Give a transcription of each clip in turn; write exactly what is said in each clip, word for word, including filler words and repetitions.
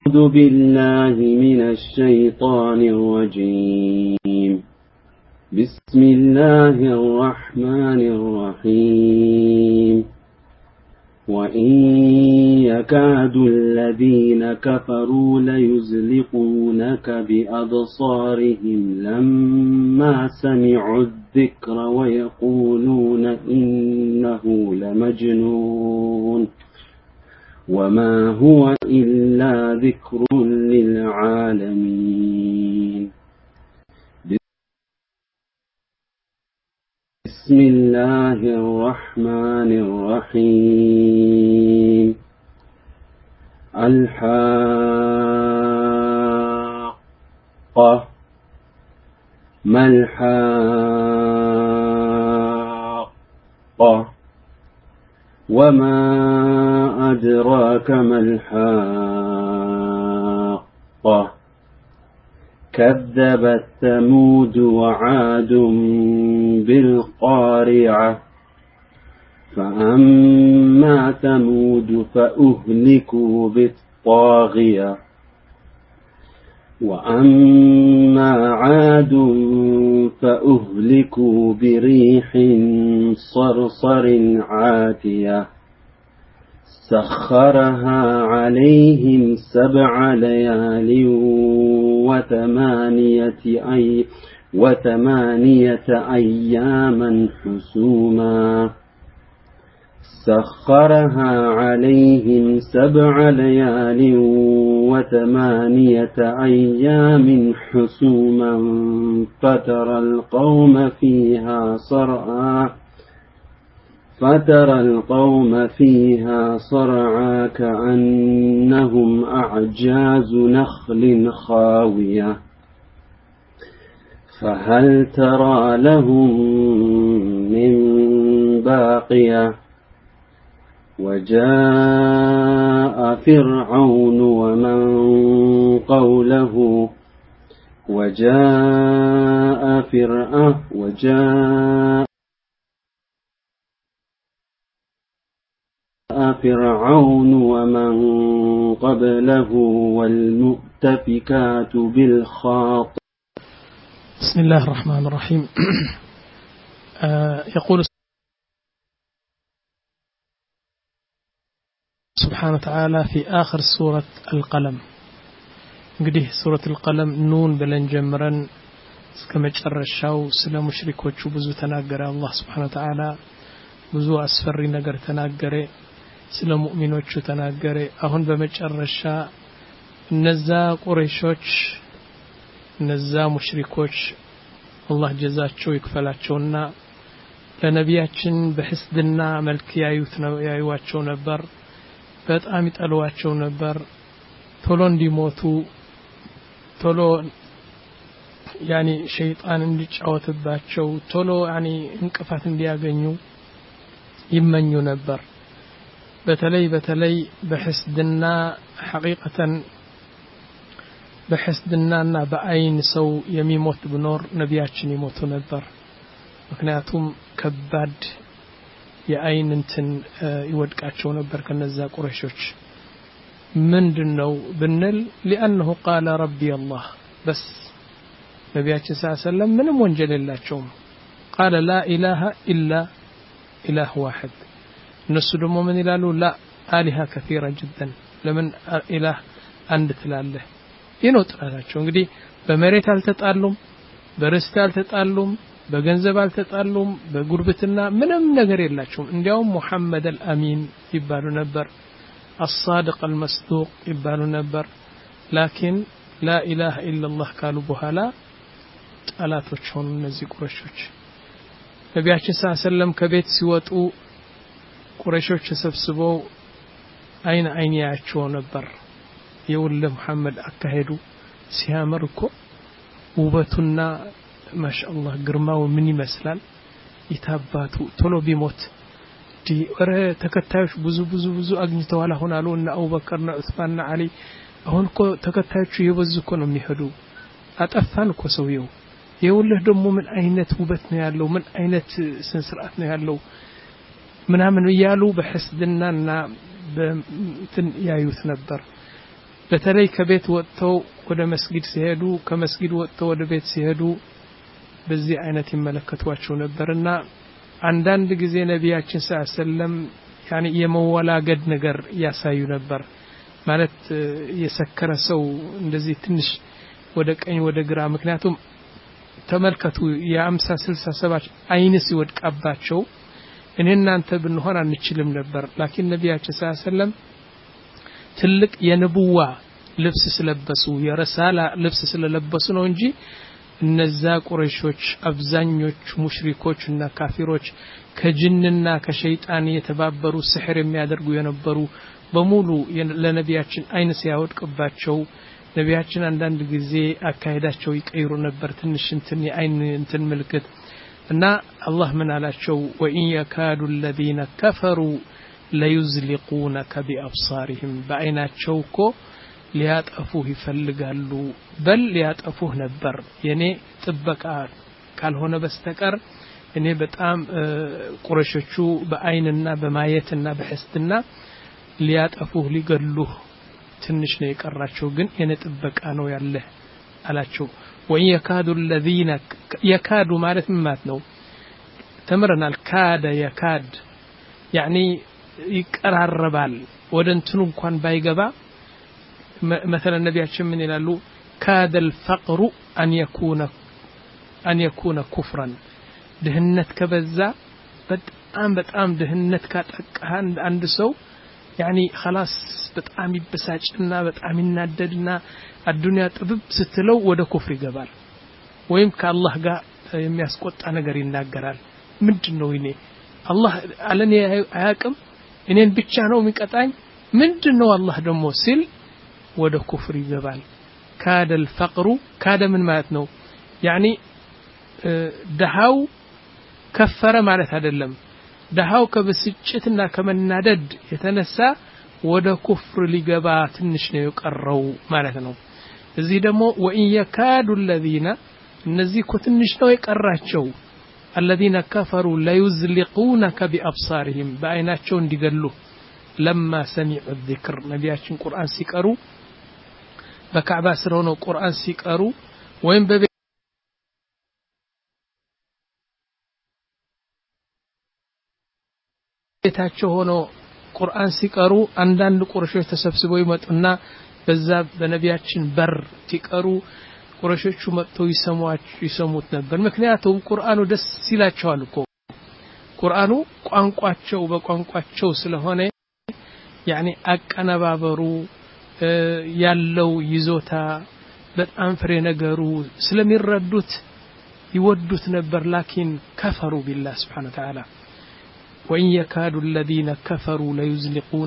أعوذ بالله من الشيطان الرجيم. بسم الله الرحمن الرحيم. وإن يكاد الذين كفروا ليزلقونك بأبصارهم لما سمعوا الذكر ويقولون إنه لمجنون وما هو إلا ذكر للعالمين. بسم الله الرحمن الرحيم. الحاقة ما الحاقة وما أدراك ما الحاقة كذبت ثمود وعاد بالقارعة فأما ثمود فأهلكوا بالطاغية وأما عاد فأهلكوا بريح صرصر عاتية سخرها عليهم سبع ليال وثمانية, أي وثمانية أياما حسوما سخرها عليهم سبع ليال وثمانية أيام حسوما فترى القوم فيها صرعا فترى القوم فيها صرعا كأنهم أعجاز نخل خاوية فهل ترى لهم من باقية وجاء فرعون ومن قوله وجاء فرعون وجاء فرعون ومن قبله والمؤتفكات بالخاطئ. بسم الله الرحمن الرحيم. يقول سبحانه وتعالى في آخر سورة القلم እንግዲህ سورة القلم نون بلن جمرن እስከመጨረሻው ስለ ሙሽሪኮቹ ብዙ ተናገረ አላህ Subhanahu Wa Ta'ala ብዙ አስፈሪ ነገር ተናገረ ስለ ሙእሚኖቹ ተናገረ አሁን በመጨረሻ እነዛ ቁረይሾች እነዛ ሙሽሪኮች አላህ ጀዛቸው ይክፈላቸውና ለነቢያችን በህስድና መልክ ያዩት ነው ያዩዋቸው ነበር በጣም ይጠሏቸው ነበር ቶሎ እንዲሞቱ ቶሎ ያኒ ሸይጣን እንዲጫወትባቸው ቶሎ ያኒ እንቅፋት እንዲያገኙ ይመኙ ነበር በተለይ በተለይ በህስድና ሐቂቀተን በህስድናና በአይን ሰው የሚሞት ብኖር ነቢያችን ይሞቱ ነበር ምክንያቱም ከባድ የአይን እንትን ይወድቃቸው ነበር ከነዛ ቁረይሾች ምንድነው ብንል لانه قال ربي الله بس ነቢያችን ሰለላሁ ዐለይሂ ወሰለም ምንም ወንጀል የላቸውም قال لا اله الا اله واحد እነሱ ደግሞ ምን ይላሉ لا آلهة كثيرة جدا ለምን ኢላህ አንድ ትላለህ ይነው ጥራታቸው እንግዲህ በመሬት አልተጣሉም በርስት አልተጣሉም በገንዘብ አልተጣሉም በጉርብትና ምንም ነገር የላቸውም እንዲያውም ሙሐመድ አልአሚን ይባሉ ነበር الصادق المصدوق ይባሉ ነበር لكن لا اله الا الله ካሉ በኋላ ጣላቶች ሆኑ እነዚህ ቁረይሾች ነቢያችን ሰለላሁ ዐለይሂ ወሰለም ከቤት ሲወጡ ቁረይሾች ተሰብስበው አይን አይን ያያቸው ነበር የውለ መሐመድ አካሄዱ ሲያምር እኮ ውበቱና ማሻአላህ ግርማው ምን ይመስላል ይታባቱ ቶሎ ቢሞት ዲረ ተከታዮች ብዙ ብዙ ብዙ አግኝተዋል አሁን አሉ እና አቡበከርና ዑስማንና አሊ አሁን እኮ ተከታዮቹ የበዙ እኮ ነው የሚሄዱ አጠፋን እኮ ሰውየው የውልህ ደግሞ ምን አይነት ውበት ነው ያለው ምን አይነት ስንስርዓት ነው ያለው ምናምን ይያሉ በህስድናና በእንትን ያዩት ነበር በተለይ ከቤት ወጥተው ወደ መስጊድ ሲሄዱ ከመስጊድ ወጥተው ወደ ቤት ሲሄዱ በዚህ አይነት ይመለከቷቸው ነበርና አንዳንድ ጊዜ ነቢያችን ሰለላም ያኒ የመወላገድ ነገር ያሳዩ ነበር ማለት የሰከረ ሰው እንደዚህ ትንሽ ወደ ቀኝ ወደ ግራ ምክንያቱም ተመልከቱ የ50 60 ሰባት አይንስ ይወድቃባቸው እኔና አንተ ብንሆን አንችልም ነበር ላኪን ነቢያችን ሰለላም ትልቅ የነብዋ ልብስ ስለበሱ የረሳላ ልብስ ስለለበሱ ነው እንጂ እነዛ ቁረይሾች አብዛኞቹ ሙሽሪኮች እና ካፊሮች ከጅንና ከሸይጣን የተባበሩ ስሕር የሚያደርጉ የነበሩ በሙሉ ለነቢያችን አይን ሲያወድቅባቸው ነቢያችን አንዳንድ ጊዜ አካሄዳቸው ይቀይሩ ነበር ትንሽ እንትን የአይን እንትን ምልክት እና አላህ ምን አላቸው ወኢን የካዱ الذين كفروا ليزلقونك بأبصارهم በአይናቸው እኮ ሊያጠፉህ ይፈልጋሉ በል ሊያጠፉህ ነበር የኔ ጥበቃ ካልሆነ በስተቀር እኔ በጣም ቁረሾቹ በአይንና በማየትና በሕስትና ሊያጠፉህ ሊገሉህ ትንሽ ነው የቀራቸው ግን የኔ ጥበቃ ነው ያለ አላቸው ወይ የካዱ الذين يكاد ማለት ምን ማለት ነው ተምረናል ካደ የካድ يعني ይቀራረባል ወደ እንትኑ እንኳን ባይገባ مثلا ነቢያችን ምን ይላሉ كاد الفقر ان يكون ان يكون كفرا ድህነት ከበዛ በጣም በጣም ድህነት ካጠቃህ አንድ ሰው يعني خلاص በጣም ይበሳጭና በጣም ይናደድና አዱንያ ጥብብ ስትለው ወደ ኩፍር ይገባል ወይም ከአላህ ጋር የሚያስቆጣ ነገር ይናገራል ምንድነው ይኔ አላህ አለኔ አያቅም እኔን ብቻ ነው የሚቀጣኝ ምንድነው አላህ ደግሞ ሲል ወደ ኩፍር ይገባል ካደ الفقر ካደ ምን ማለት ነው يعني ደሃው ከፈረ ማለት አይደለም ደሃው ከብስጭትና ከመናደድ የተነሳ ወደ ኩፍር ሊገባ ትንሽ ነው የቀረው ማለት ነው እዚህ ደግሞ ወኢን የካዱ الذين እነዚህ እኮ ትንሽ ነው የቀራቸው الذين كفروا لا يزلقونك بأبصارهم بعيناቸው እንዲገሉ لما سمعوا الذكر ነቢያችን ቁርአን ሲቀሩ በካዕባ ስር ሆነው ቁርአን ሲቀሩ ወይም በቤታቸው ሆነው ቁርአን ሲቀሩ አንዳንድ ቁረሾች ተሰብስበው ይመጡና በዛ በነቢያችን በር ሲቀሩ ቁረሾቹ መጥተው ይሰሙዋቸው ይሰሙት ነበር ምክንያቱም ቁርአኑ ደስ ይላቸዋል እኮ ቁርአኑ ቋንቋቸው በቋንቋቸው ስለሆነ ያኒ አቀነባበሩ ያለው ይዞታ በጣም ፍሬ ነገሩ ስለሚረዱት ይወዱት ነበር ላኪን ከፈሩ ቢላህ Subhanahu Wa Ta'ala وإن يكاد الذين كفروا ليزلقون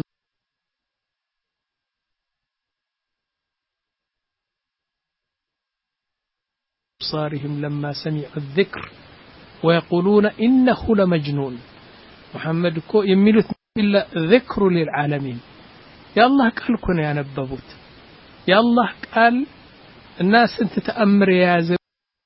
أبصارهم لما سمعوا الذكر ويقولون إنه لمجنون محمد كو يميلت إلا ذكر للعالمين يا الله قال كنا ينببوت يا الله قال الناس انت تأمر يا زب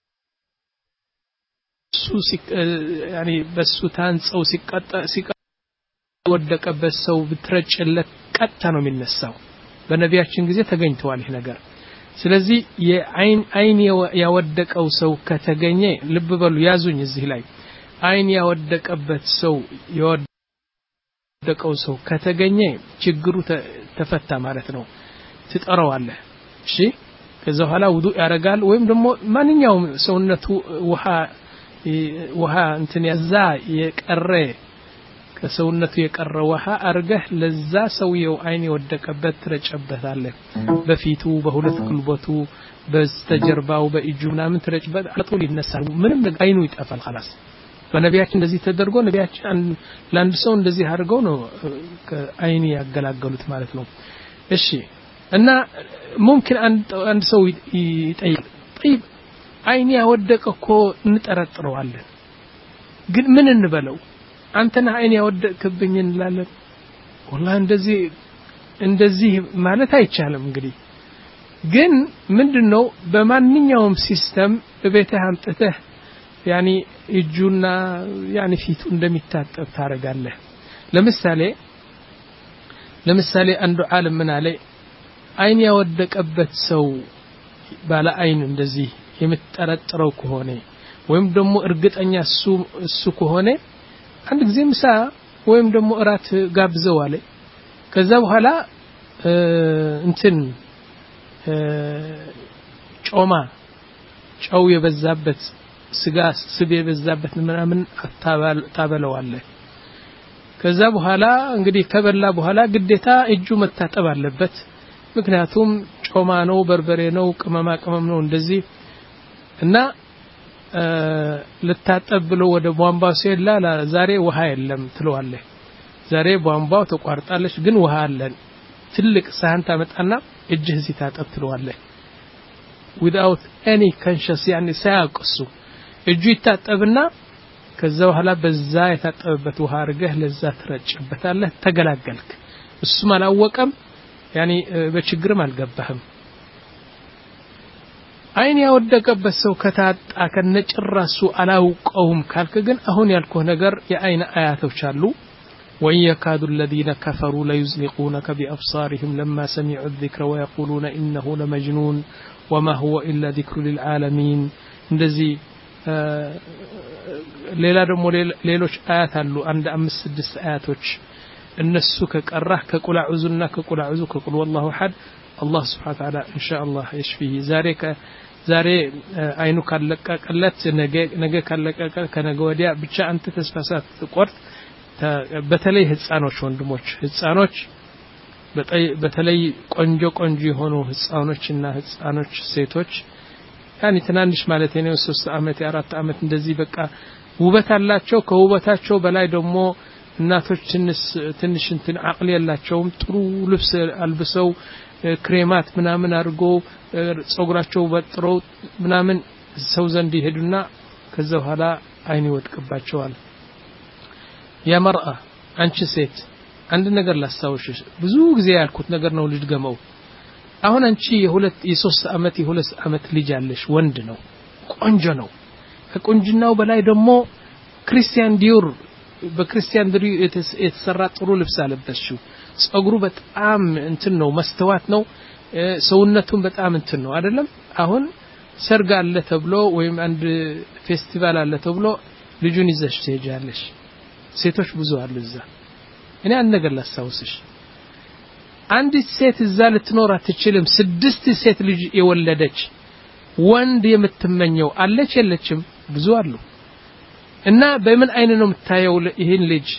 يعني بس تانصው ሲቀጣ ሲቀ ወደቀበት ሰው ብትረጭለት ቀጣ ነው የሚነሳው በነቢያችን ጊዜ ተገኝተዋል ይሄ ነገር ስለዚህ የአይን አይን ያወደቀው ሰው ከተገኘ ልብ በሉ ያዙኝ እዚህ ላይ አይን ያወደቀበት ሰው ያወደቀው ሰው ከተገኘ ችግሩ ተፈታ ማለት ነው ትጠራዋለህ እሺ ከዛ በኋላ ውዱእ ያረጋል ወይም ደግሞ ማንኛውም ሰውነቱ ውሃ ውሃ እንትን ያዛ የቀረ ከሰውነቱ የቀረ ውሃ አርገህ ለዛ ሰውየው አይን የወደቀበት ትረጨበታለህ በፊቱ በሁለት ጉልበቱ በስተጀርባው በእጁ ምናምን ትረጭበት አጥቶ ይነሳል ምንም አይኑ ይጠፋል خلاص በነቢያችን እንደዚህ ተደርጎ ነቢያችን ለአንድ ሰው እንደዚህ አድርገው ነው አይን ያገላገሉት ማለት ነው እሺ እና ممكن አንድ አንድ ሰው ይጠይቅ طيب አይን ያወደቀኮ እንጠረጥረዋለን ግን ምን እንበለው አንተና አይን ያወደቅብኝ እንላለን والله እንደዚህ እንደዚህ ማለት አይቻልም እንግዲህ ግን ምንድነው በማንኛውም ሲስተም በቤትህ አምጥተህ ያኒ እጁና ያኒ ፊቱ እንደሚታጠብ ታረጋለህ ለምሳሌ ለምሳሌ አንዱ ዓለም ምን አለ አይን ያወደቀበት ሰው ባለ አይን እንደዚህ የምትጠረጥረው ከሆነ ወይም ደግሞ እርግጠኛ እሱ እሱ ከሆነ አንድ ጊዜ ምሳ ወይም ደግሞ እራት ጋብዘው አለ ከዛ በኋላ እንትን ጮማ ጨው የበዛበት ስጋ ስብ የበዛበት ምናምን ታበለዋለ ከዛ በኋላ እንግዲህ ከበላ በኋላ ግዴታ እጁ መታጠብ አለበት ምክንያቱም ጮማ ነው በርበሬ ነው ቅመማ ቅመም ነው እንደዚህ እና ለታጠብ ብሎ ወደ ቧንቧው ሲላ ዛሬ ውሃ የለም ትለዋለ ዛሬ ቧንቧው ተቋርጣለች ግን ውሃ አለን ትልቅ ሳህን ታመጣና እጅህ ሲታጠብ ትለዋለ without any conscious يعني ሳያቅሱ እጁ ይታጠብና ከዛ በኋላ በዛ የታጠበበት ውሃ አርገህ ለዛ ትረጭበታለህ ተገላገልክ እሱም አላወቀም يعني በችግርም አልገባህም አይን ያወደቀበት ሰው ከታጣ ከነጭራሱ አላውቀውም ካልክ ግን አሁን ያልኩህ ነገር የአይን አያቶች አሉ ويكاد الذين كفروا لا يزلقونك بأبصارهم لما سمعوا الذكر ويقولون إنه لمجنون وما هو إلا ذكر للعالمين እንደዚህ ሌላ ደግሞ ሌሎች አያት አሉ አንድ አምስት ስድስት አያቶች እነሱ ከቀራህ ከቁል አዑዙና ከቁል አዑዙ ከቁል والله احد الله سبحانه وتعالى ان شاء الله يشفيه ዛሬ ዛሬ አይኑ ካለቀቀለት ነገ ነገ ካለቀቀ ከነገ ወዲያ ብቻ አንተ ተስፋሳት ቆርጥ በተለይ ህፃኖች ወንድሞች ህፃኖች በተለይ ቆንጆ ቆንጆ የሆኑ ህፃኖችና ህፃኖች ሴቶች يعني ትናንሽ ማለት ነው ሶስት አመት አራት አመት እንደዚህ በቃ ውበት አላቸው ከውበታቸው በላይ ደግሞ እናቶች ትንሽ ትንሽ እንትን አቅል ያላቸውም ጥሩ ልብስ አልብሰው ክሬማት ምናምን አድርጎ ጾግራቸው በጥረው ምናምን ሰው ዘንድ ይሄዱና ከዛ በኋላ አይን ይወድቅባቸዋል ያ መርአ አንቺ ሴት አንድ ነገር ላስታውሽሽ ብዙ ጊዜ ያልኩት ነገር ነው ልድገመው አሁን አንቺ የሁለት የሶስት አመት የሁለት አመት ልጅ አለሽ ወንድ ነው ቆንጆ ነው ከቆንጅናው በላይ ደግሞ ክርስቲያን ዲዮር በክርስቲያን ዲዮር የተሰራ ጥሩ ልብስ አለበስሽው ጸጉሩ በጣም እንትን ነው መስተዋት ነው ሰውነቱን በጣም እንትን ነው አይደለም አሁን ሰርግ አለ ተብሎ ወይም አንድ ፌስቲቫል አለ ተብሎ ልጁን ይዘሽ ትሄጃለሽ ሴቶች ብዙ አሉ እዛ እኔ አንድ ነገር ላስታውስሽ አንድ ሴት እዛ ልትኖር አትችልም ስድስት ሴት ልጅ የወለደች ወንድ የምትመኘው አለች የለችም ብዙ አሉ እና በምን አይነ ነው የምታየው ይሄን ልጅ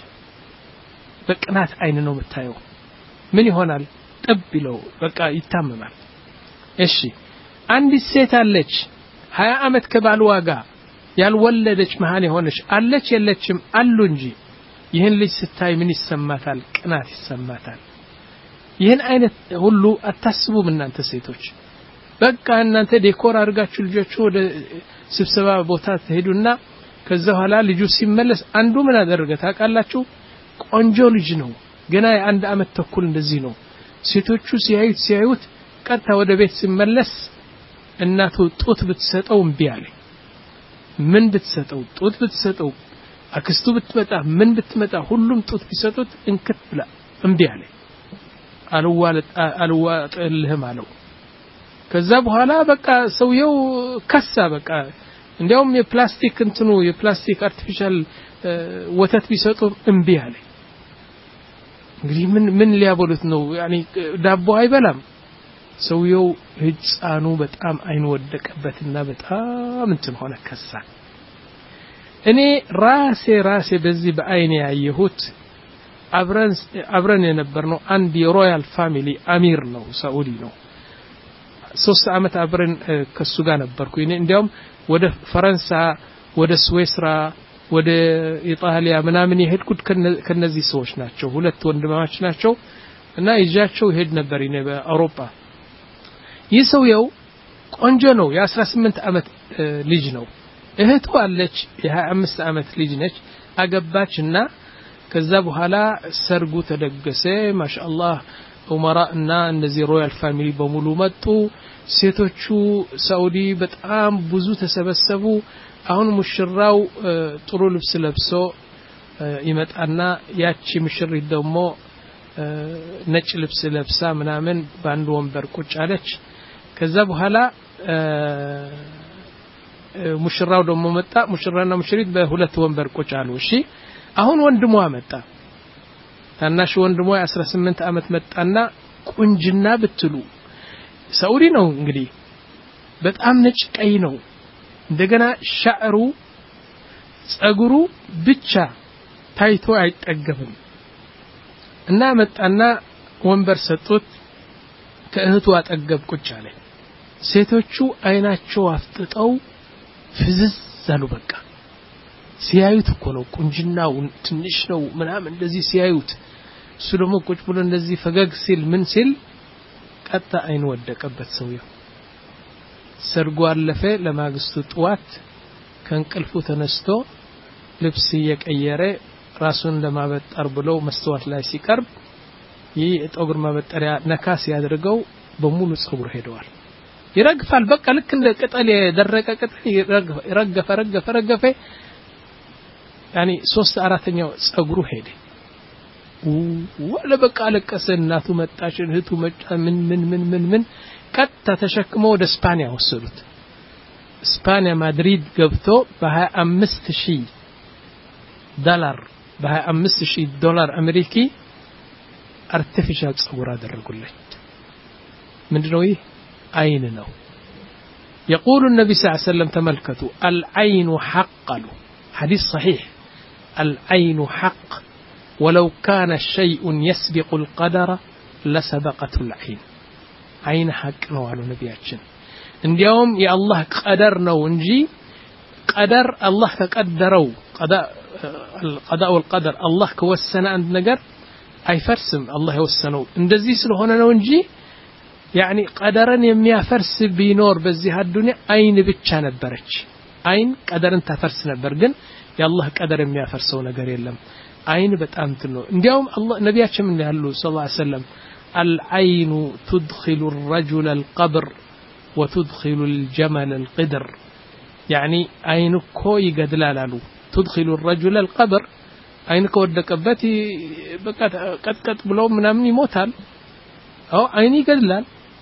በቅናት አይነ ነው የምታየው ምን ይሆናል ጥብ ይለው በቃ ይታመማል እሺ አንድ ሴት አለች ሃያ አመት ከባልዋ ጋር ያልወለደች መሃን የሆነች አለች የለችም አሉ እንጂ ይሄን ልጅ ስታይ ምን ይሰማታል ቅናት ይሰማታል ይሄን አይነት ሁሉ አታስቡም እናንተ ሴቶች በቃ እናንተ ዴኮር አድርጋችሁ ልጆቹ ወደ ስብሰባ ቦታ ተሄዱና ከዛ በኋላ ልጁ ሲመለስ አንዱ ምን አደረገ ታውቃላችሁ ቆንጆ ልጅ ነው ገና የአንድ አመት ተኩል እንደዚህ ነው ሴቶቹ ሲያዩት ሲያዩት ቀጥታ ወደ ቤት ሲመለስ እናቱ ጡት ብትሰጠው እምቢ አለ ምን ብትሰጠው ጡት ብትሰጠው አክስቱ ብትመጣ ምን ብትመጣ ሁሉም ጡት ቢሰጡት እንክት ብላ እምቢ አለ አልዋለጥ አልዋጥልህም አለው ከዛ በኋላ በቃ ሰውየው ከሳ በቃ እንዲያውም የፕላስቲክ እንትኑ የፕላስቲክ አርቲፊሻል ወተት ቢሰጡ እምቢ አለ እንግዲህ ምን ምን ሊያበሉት ነው يعني ዳቦ አይበላም ሰውየው ህፃኑ በጣም አይን ወደቀበትና በጣም እንትን ሆነ ከሳ እኔ ራሴ ራሴ በዚህ በአይኔ ያየሁት አብረን አብረን የነበርነው አንድ የሮያል ፋሚሊ አሚር ነው ሳኡዲ ነው ሶስት አመት አብረን ከሱ ጋር ነበርኩ እኔ እንዲያውም ወደ ፈረንሳ ወደ ስዊስራ ወደ ኢጣሊያ ምናምን የሄድኩት ከነዚህ ሰዎች ናቸው ሁለት ወንድማማች ናቸው እና ይጃቸው ሄድ ነበር እኔ በአውሮፓ ይሰውየው ቆንጆ ነው የ18 አመት ልጅ ነው እህቱ አለች የ25 አመት ልጅ ነች አገባችና ከዛ በኋላ ሰርጉ ተደገሰ ማሻአላህ ኡመራና እነዚህ ሮያል ፋሚሊ በሙሉ መጡ ሴቶቹ ሳኡዲ በጣም ብዙ ተሰበሰቡ አሁን ሙሽራው ጥሩ ልብስ ለብሶ ይመጣና ያቺ ሙሽሪት ደግሞ ነጭ ልብስ ለብሳ ምናምን ባንድ ወንበር ቁጭ አለች ከዛ በኋላ ሙሽራው ደሞ መጣ ሙሽራና ሙሽሪት በሁለት ወንበር ቁጭ አሉ እሺ አሁን ወንድሟ መጣ ታናሽ ወንድሟ አስራ ስምንት አመት መጣና ቁንጅና ብትሉ ሳውዲ ነው እንግዲህ በጣም ነጭ ቀይ ነው እንደገና ሻዕሩ ጸጉሩ ብቻ ታይቶ አይጠገብም እና መጣና ወንበር ሰጡት ከእህቱ አጠገብ ቁጭ አለ ሴቶቹ አይናቸው አፍጥጠው ፍዝዝ አሉ በቃ ሲያዩት እኮ ነው ቁንጅናው ትንሽ ነው ምናምን እንደዚህ ሲያዩት እሱ ደግሞ ቁጭ ብሎ እንደዚህ ፈገግ ሲል ምን ሲል ቀጣ አይን ወደቀበት ሰውየው ሰርጉ አለፈ ለማግስቱ ጧት ከንቅልፉ ተነስቶ ልብስ እየቀየረ ራሱን ለማበጠር ብሎ መስተዋት ላይ ሲቀርብ ይህ የፀጉር ማበጠሪያ ነካስ ያድርገው በሙሉ ፀጉር ሄደዋል ይረግፋል በቃ ልክ እንደ ቅጠል የደረቀ ቅጠል ይረገፈ ረገፈ ረገፈ ያኒ ሶስት አራተኛው ፀጉሩ ሄደ ወለ በቃ ለቀሰ እናቱ መጣች እህቱ መጣ ምን ምን ምን ምን ምን ቀጣ ተሸክመው ወደ ስፓኒያ ወሰዱት ስፓኒያ ማድሪድ ገብቶ በ25000 ዶላር በ25000 ዶላር አሜሪኪ አርቲፊሻል ፀጉር አደረጉለት ምንድነው ይህ አይን ነው يقول النبي صلى الله عليه وسلم تملكتوا العين حق له حديث صحيح العين حق ولو كان شيء يسبق القدر لسبقته العين عين حق ነው አሉ ነብያችን እንዲያውም የአላህ ቀደር ነው እንጂ ቀደር አላህ ተቀደረው قضاء القضاء والقدر الله ከወሰነ አንድ ነገር አይፈርስም አላህ የወሰነው እንደዚህ ስለሆነ ነው እንጂ يعني قدرن የሚያፈርስ ቢኖር በዚህ አዱንያ አይን ብቻ ነበረች አይን ቀደርን ተፈርስ ነበር ግን የአላህ ቀደር የሚያፈርሰው ነገር የለም አይን በጣም ትነው እንዲያውም አላህ ነብያችን ምን ያሉ ሰለላሁ ዐለይሂ ወሰለም العين تدخل الرجل القبر وتدخل الجمل القدر يعني አይንኮ ይገድላል አሉ تدخل الرجل القبر አይንኮ ወደቀበት በቃ ቀጥቀጥ ብሎ ምናምን ይሞታል አው አይን ይገድላል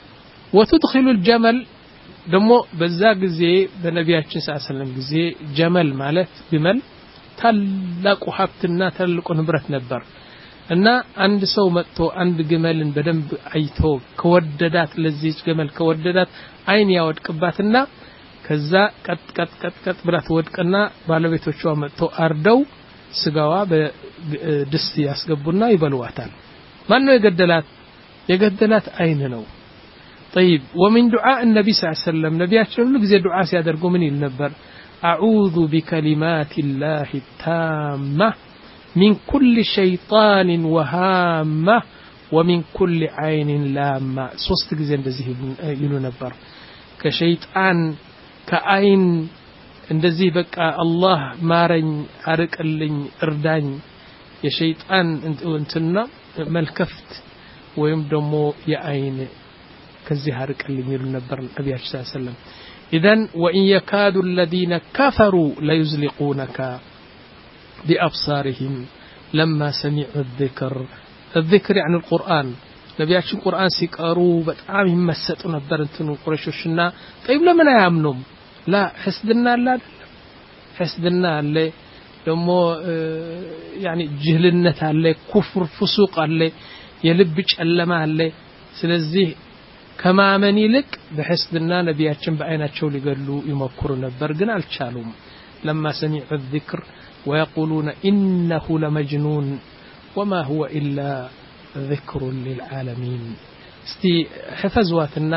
وتدخل الجمل ደሞ በዛ ጊዜ በነቢያችን ሰለላሁ ዐለይሂ ወሰለም ጊዜ ጀመል ማለት ግመል ታላቁ ሀብትና ታላቁ ንብረት ነበር እና አንድ ሰው መጥቶ አንድ ግመልን በደንብ አይቶ ከወደዳት ለዚህ ግመል ከወደዳት አይን ያወድቅባትና ከዛ ቀጥ ቀጥ ቀጥ ቀጥ ብላ ትወድቅና ባለቤቶቿ መጥቶ አርደው ስጋዋ በድስት ያስገቡና ይበሉዋታል ማን ነው የገደላት የገደላት አይን ነው طيب ومن دعاء النبي صلى الله عليه وسلم نبياتنا ሁሉ ጊዜ ዱዓ ሲያደርጉ ምን ይል ነበር اعوذ بكلمات الله التامه من كل شيطان وهامه ومن كل عين لامه ሶስት ጊዜ እንደዚህ ይሉ ነበር ከሸይጣን ከአይን እንደዚህ በቃ አላህ ማረኝ አርቅልኝ እርዳኝ የሸይጣን እንትና መልከፍት ወይም ደሞ የአይን ከዚህ አርቅልኝ ይሉ ነበር ነብያችን ሰለላሁ ዐለይሂ ወሰለም اذا وان يكاد الذين كفروا ليزلقونك بابصارهم لما سمعوا الذكر الذكر يعني القران ነብያችን ቁርአን ሲቀሩ በጣም ይመሰጡ ነበር እንትኑ ቁረይሾችና طيب ለምን አያምኑም لا حسدنا لا حسدنا አለ ደሞ يعني ጅህልነት አለ ኩፍር ፍሱቅ አለ የልብ ጨለማ አለ ስለዚህ ከማመን ይልቅ በሕስድና ነብያችን በአይናቸው ሊገሉ ይሞክሩ ነበር ግን አልቻሉም لما سمعوا الذكر ويقولون انه لمجنون وما هو الا ذكر للعالمين እስቲ حفظዋትና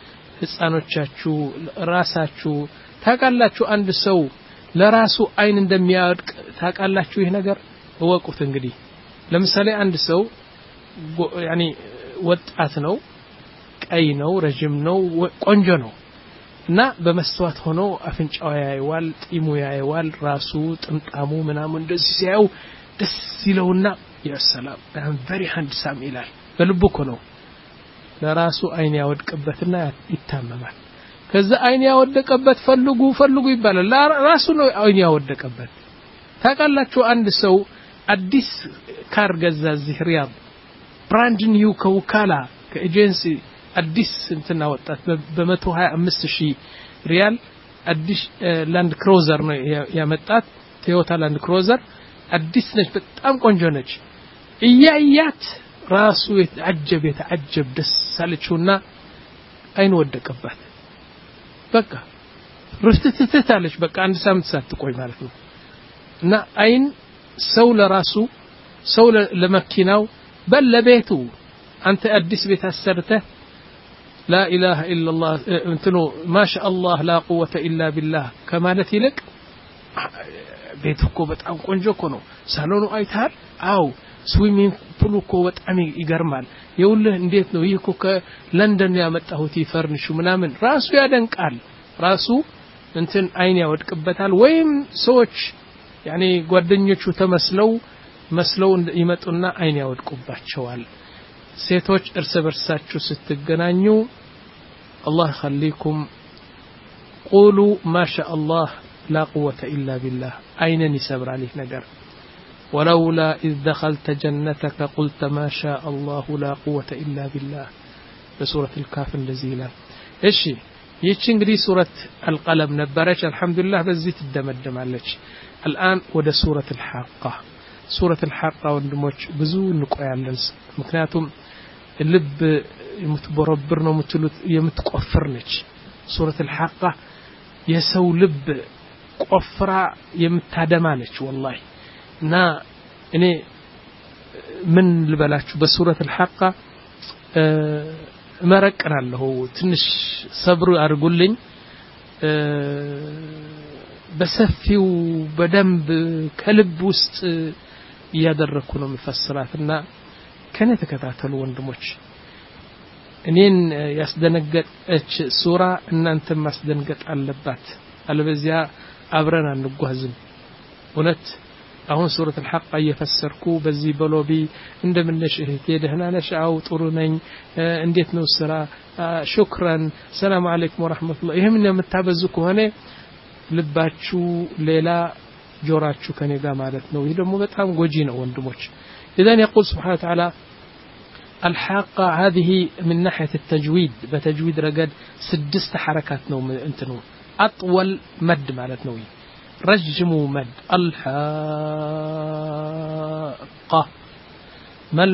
ህፃኖቻችሁ ራሳችሁ ታቃላችሁ አንድ ሰው ለራሱ አይን እንደሚያወድቅ ታቃላችሁ ይሄ ነገር ወቁት እንግዲህ ለምሳሌ አንድ ሰው يعني ወጣት ነው ቀይ ነው ረጅም ነው ቆንጆ ነው እና በመስተዋት ሆኖ አፍንጫው ያይዋል ጢሙ ያይዋል ራሱ ጥምጣሙ ምናምን እንደዚህ ሲያዩ ደስ ይለውና ያ ሰላም I'm very handsome ይላል በልቡ እኮ ነው ለራሱ አይን ያወድቅበትና ይታመማል ከዛ አይን ያወደቀበት ፈልጉ ፈልጉ ይባላል ራሱ ነው አይን ያወደቀበት ታቃላችሁ አንድ ሰው አዲስ ካር ገዛ እዚህ ሪያድ ብራንድ ኒው ከውካላ ከኤጀንሲ አዲስ እንትና ወጣት በ125,000 ሪያል አዲስ ላንድ ክሩዘር ነው ያመጣት ቶዮታ ላንድ ክሩዘር አዲስ ነች በጣም ቆንጆ ነች እያያት ራሱ የተዓጀብ የተዓጀብ ደስ አለችውና አይን ወደቀባት በቃ ርስትትታለች በቃ አንድ ሳምንት ሳትቆይ ማለት ነው እና አይን ሰው ለራሱ ሰው ለመኪናው በለቤቱ አንተ አዲስ ቤት አሰርተህ لا إله إلا الله انتنو ما شاء الله لا قوة إلا بالله كمالت يلك بيتكو بتاعم ቆንጆ ነው ሳሎኑ አይታል አው ስዊሚንግ ፑሉ እኮ በጣም ይገርማል ይውልህ እንዴት ነው ይሄ እኮ ከለንደን ያመጣሁት ይፈርንሹ ምናምን ራሱ ያደንቃል ራሱ እንትን አይን ያወድቅበታል ወይም ሰዎች ያኔ ጓደኞቹ ተመስለው መስለው ይመጡና አይን ያወድቁባቸዋል ሴቶች እርስ በርሳችሁ ስትገናኙ አላህ خليكم قولوا ما شاء الله لا قوة إلا بالله አይነን ይሰብራል ይህ ነገር ولولا إذ دخلت جنتك قلت ما شاء الله لا قوة إلا بالله بسورة الكاف الذين እሺ ይህች እንግዲህ ሱረት አልቀለም ነበረች አልহামዱሊላህ በዚህ ትደመደማለች الآن ወደ ሱረት الحاقة ሱረት الحاقة ወንድሞች ብዙ እንቆያለን ምክንያቱም ልብ የምትቦረብር ነው የምትሉት የምትቆፍር ነች ሱረት الحاقة የሰው ልብ ቆፍራ የምታደማ ነች والله እና እኔ ምን ልበላችሁ በሱረት الحاقة መረቀናለሁ ትንሽ ሰብሩ አድርጉልኝ በሰፊው በደንብ ከልብ ውስጥ ያደረኩ ነው መፈስራትና ከኔ ተከታተሉ ወንድሞች እኔን ያስደነገጠች ሱራ እናንተም ማስደንገጥ አለባት አለበዚያ አብረን አንጓዝም እውነት አሁን ሱረት الحاقة እየፈሰርኩ በዚህ በሎቢ እንደምንነሽ እህቴ ደህና ነሽ አው ጥሩ ነኝ እንዴት ነው ስራ ሹክራን ሰላም አለይኩም ወራህመቱላህ ይሄም የምታበዙ ከሆነ ልባችሁ ሌላ ጆራችሁ ከኔ ጋር ማለት ነው ይሄ ደግሞ በጣም ጎጂ ነው ወንድሞች اذا يقول سبحانه وتعالى الحاقة هذه من ناحية التجويد بتجويد رقد سدست حركات نو انتنو اطول مد ማለት ነው رجموا مد الحاقة ما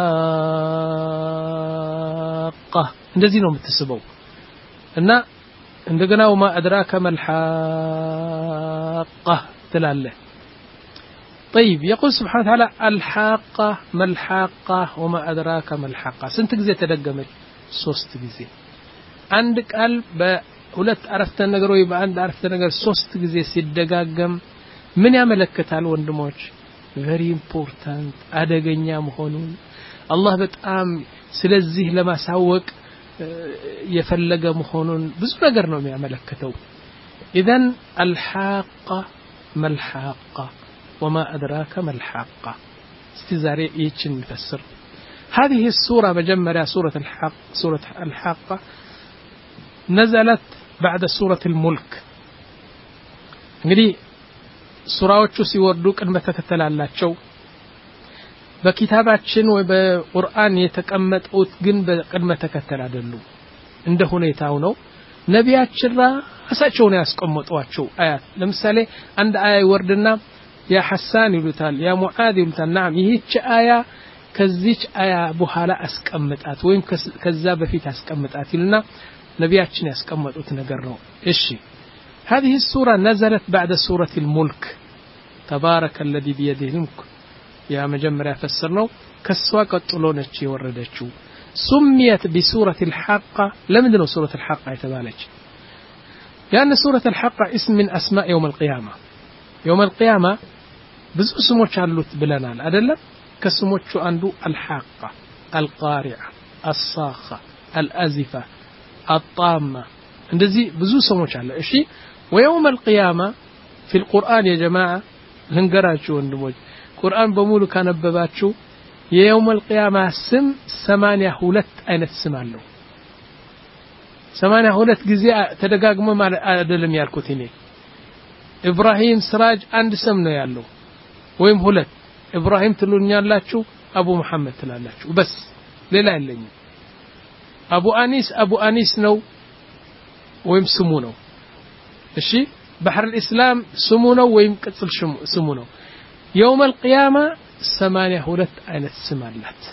الحاقة እንደዚህ ነው የምትስበው እና እንደገና وما أدراك ما الحاقة ትላለህ طيب يقول سبحانه وتعالى الحاقة ما الحاقة وما أدراك ما الحاقة ስንት ጊዜ ተደገመች ሶስት ጊዜ አንድ ቃል በሁለት አረፍተ ነገር ወይ በአንድ አረፍተ ነገር ሶስት ጊዜ ሲደጋገም ምን ያመለክታል ወንድሞች very important አደገኛ መሆኑን አላህ በጣም ስለዚህ ለማሳወቅ የፈለገ መሆኑን ብዙ ነገር ነው የሚያመለክተው اذا الحاقة ما الحاقة وما أدراك ما الحاقة استزاري يتشن نفسر هذه السورة مجمرة سورة الحق سورة الحاقة نزلت بعد سورة الملك እንግዲህ ሱራዎቹ ሲወርዱ ቅድመ ተከተል አላቸው በኪታባችን ወይ በቁርአን የተቀመጡት ግን በቅድመ ተከተል አይደሉም እንደ ሁኔታው ነው ነቢያችን ራሳቸው ነው ያስቀመጧቸው አያት ለምሳሌ አንድ አያ ይወርድና ያ ሐሳን ይሉታል ያ ሙዓዝ ይሉታል نعم ይህች አያ ከዚች አያ በኋላ አስቀምጣት ወይም ከዛ በፊት አስቀምጣት ይልና ነቢያችን ያስቀመጡት ነገር ነው እሺ هذه السورة نزلت بعد سورة الملك تبارك الذي بيده الملك يا مجمرة فسرنا كسوا قطلو ነች የወረደችው سميت بسورة الحاقة لماذا سورة الحاقة يتبالج لأن سورة الحاقة اسم من أسماء يوم القيامة يوم القيامة ብዙ ስሞች አሉት ብለናል አይደለም ከስሞቹ አንዱ الحاقة القارعة الصاخة الأزفة الطامة እንደዚህ ብዙ ስሞች አለ እሺ ويوم القيامة في القرآن يا جماعة ልንገራችሁ ወንድሞች ቁርአን በሙሉ ካነበባችሁ የيوم القيامة ስም ሰማንያ ሁለት አይነት ስም አለው ሰማንያ ሁለት ጊዜ ተደጋግሞ ማለት አይደለም ያልኩት እኔ ኢብራሂም ስራጅ አንድ ስም ነው ያለው ወይም ሁለት ኢብራሂም ትሉኛላችሁ أبو محمد تلالاችሁ بس ሌላ የለኝም أبو أنيس أبو أنيس ነው ወይም ስሙ ነው እሺ بحر الإسلام ስሙ ነው ወይም ቅጽል ስሙ ነው يوم القيامة ثمانية ሁለት አይነት ስም አላት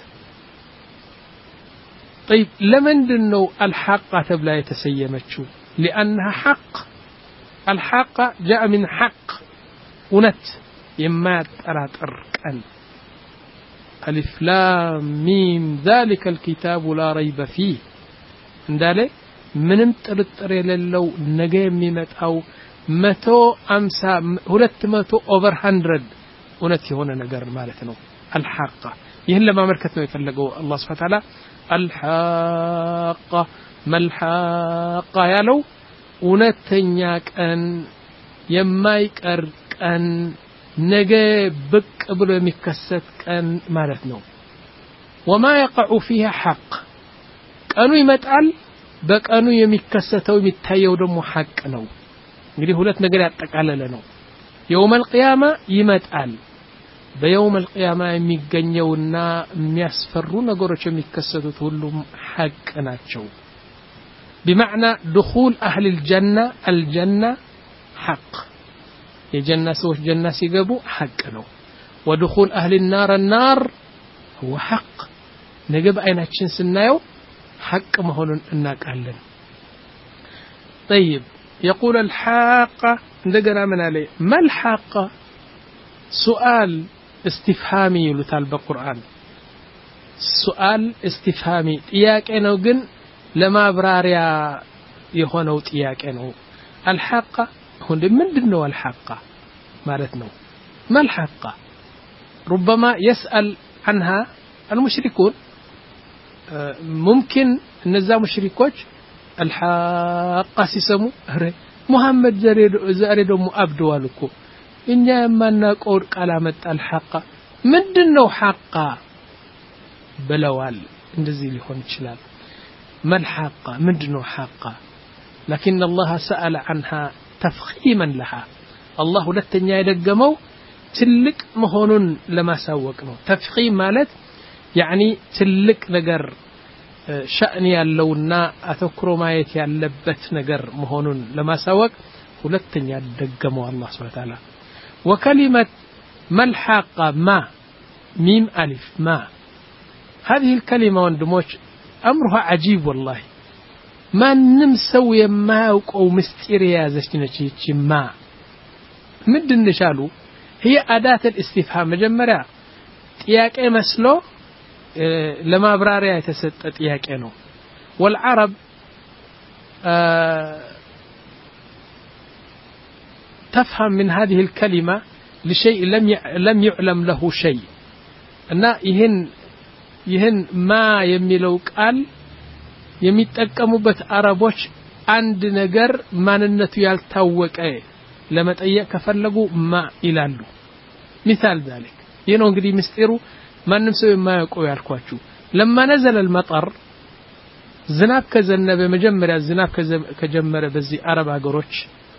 طيب لمندنو الحاقة تبلا يتسيمچو لأنها حق الحاقة جاء من حق ونت يما تراتر كان ألف لام ميم ذلك الكتاب لا ريب فيه እንዳለ ምንም ጥርጥር የሌለው ነገ የሚመጣው መቶ ሃምሳ ሁለት መቶ ኦቨር መቶ እውነት የሆነ ነገር ማለት ነው الحاقة ይህን ለማመልከት ነው የፈለገው አላህ Subhanahu Wa Ta'ala الحاقة ما الحاقة ያለው እውነተኛ ቀን የማይቀር ቀን ነገ ብቅ ብሎ የሚከሰት ቀን ማለት ነው وما يقع فيها حق ቀኑ ይመጣል በቀኑ የሚከሰተው የሚታየው ደግሞ ሐቅ ነው እንግዲህ ሁለት ነገር ያጠቃለለ ነው يوم القيامة ይመጣል በيوم القيامة የሚገኘውና የሚያስፈሩ ነገሮች የሚከሰቱት ሁሉም ሐቅ ናቸው بمعنى دخول أهل الجنة الجنة حق የጀና ሰዎች ጀና ሲገቡ ሐቅ ነው ودخول أهل النار النار هو حق ነገ በአይናችን ስናየው ሐቅ መሆኑን እናውቃለን طيب يقول الحاقة እንደገና ምን አለ ما الحاقة سؤال استفهامي ይሉታል በቁርአን سؤال استفهامي ጥያቄ ነው ግን ለማብራሪያ የሆነው ጥያቄ ነው الحاقة هون ምንድነው الحاقة ማለት ነው ما الحاقة ربما يسأل عنها المشركون ممكن እነዛ ሙሽሪኮች الحاقة ሲሰሙ አረ محمد ዛሬ ደግሞ አብደዋል እኮ እኛ የማናውቀው ቃል አመጣ الحاقة ምንድነው حاقة ብለዋል እንደዚህ ሊሆን ይችላል ما الحاقة ምንድነው حاقة لكن الله سأل عنها تفخيما لها الله ሁለተኛ የደገመው ትልቅ መሆኑን ለማሳወቅ ነው ተፍኺም ማለት يعني ትልቅ ነገር ሻእን ያለውና አተኩሮ ማየት ያለበት ነገር መሆኑን ለማሳወቅ ሁለተኛ ደገመው አላህ Subhanahu Wa Ta'ala وكلمة ما الحاقة ما ميم ألف ما هذه الكلمة وندموش أمرها عجيب والله ما نمسو يماوك أو مستيريا زشتنشيش ما مد النشالو هي أداة الاستفهام مجمرة تياك اي مسلو لما براريا يتسط تياك انو والعرب آه تفهم من هذه الكلمة لشيء لم لم يعلم له شيء أن يهن يهن ما يميلو قال የሚጠቀሙበት አረቦች አንድ ነገር ማንነቱ ያልታወቀ ለመጠየቅ ከፈለጉ ማ ይላሉ مثال ذلك ይሄ ነው እንግዲህ ምስጢሩ ማንንም ሰው የማያውቀው ያልኳችሁ لما نزل المطر ዝናብ ከዘነበ መጀመሪያ ዝናብ ከጀመረ በዚህ አረብ ሀገሮች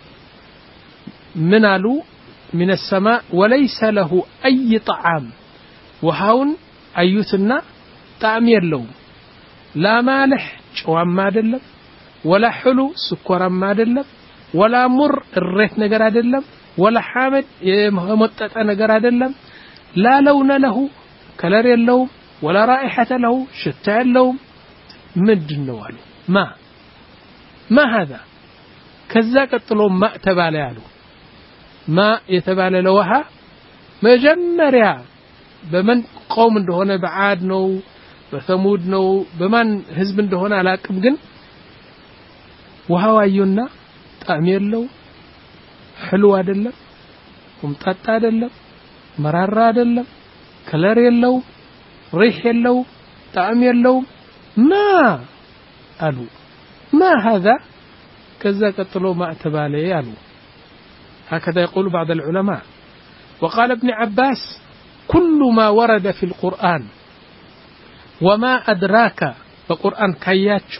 ምን አሉ من السماء وليس له أي طعام وهاون أيوتنا طعم የለውም لا مالح ጨዋማ አይደለም ولا حلو ስኳራማ አይደለም ولا مر الريت ነገር አይደለም ولا حامد የመጠጠ ነገር አይደለም لا لون له كلر የለውም ولا رائحة له ሽታ የለውም ምንድነው አሉ ما ما هذا ከዛ ቀጥሎ ما ተባለ ያሉ ما የተባለ ለውሃ መጀመሪያ በመን ቆም እንደሆነ በዓድ ነው በሰሙድ ነው በማን ህዝብ እንደሆነ አላቅም ግን ውሃው አዩና ጣዕም የለው حلو አይደለም ቁምጣጣ አይደለም መራራ አይደለም ከለር የለው ሪህ የለው ጣዕም የለው ما አሉ ما هذا ከዛ ቀጥሎ ما ተባለ ያሉ هكذا يقول بعض العلماء وقال ابن عباس كل ما ورد في القرآن وما أدراك القرآن كياتش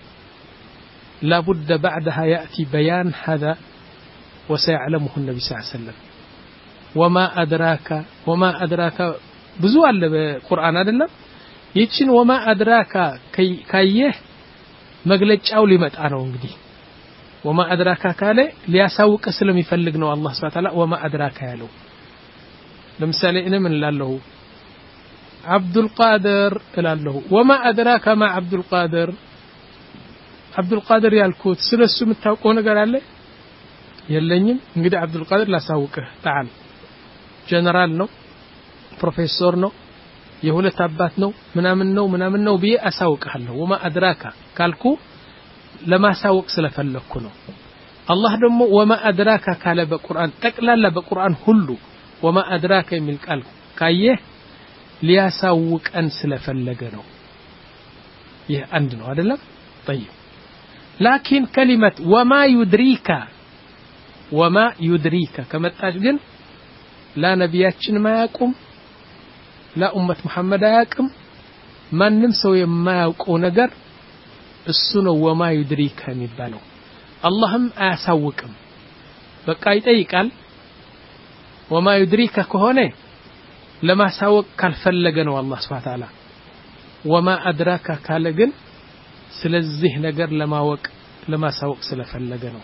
لابد بعدها يأتي بيان هذا وسيعلمه النبي صلى الله عليه وسلم وما أدراك وما أدراك ብዙ አለ በቁርአን አይደለም ይችን ወማ አድራካ ካየህ መግለጫው ሊመጣ ነው እንግዲህ ወማ አድራካ ካለ ሊያሳውቅ ስለሚፈልግ ነው አላህ Subhanahu Ta'ala ወማ አድራካ ያለው ለምሳሌ እኔ ምን ላለው አብዱል ቃድር እላለሁ ወማ አድራካ ማ አብዱል ቃድር አብዱል ቃድር ያልኩት ስለሱ የምታውቀው ነገር አለ የለኝም እንግዲህ አብዱል ቃድር ላሳውቅህ تعال ጀነራል ነው ፕሮፌሰር ነው የሁለት አባት ነው ምናምን ነው ምናምን ነው ብዬ አሳውቅሃለሁ ወማ አድራካ ካልኩ ለማሳወቅ ስለፈለኩ ነው አላህ ደግሞ ወማ አድራካ ካለ በቁርአን ጠቅላላ በቁርአን ሁሉ ወማ አድራካ የሚል ቃል ካየህ ሊያሳውቀን ስለፈለገ ነው ይህ አንድ ነው አይደለም طيب لكن كلمه وما يدريك وما يدريك ከመጣች ግን لا ነብያችን ማያቁም لا ኡመት መሐመድ አያቅም ማንንም ሰው የማያውቀው ነገር እሱ ነው ወማ ይድሪካ የሚባለው አላህም አያሳውቅም በቃ ይጠይቃል ወማ ይድሪካ ከሆነ ለማሳወቅ ካልፈለገ ነው አላህ Subhanahu Ta'ala ወማ አድራካ ካለ ግን ስለዚህ ነገር ለማወቅ ለማሳወቅ ስለፈለገ ነው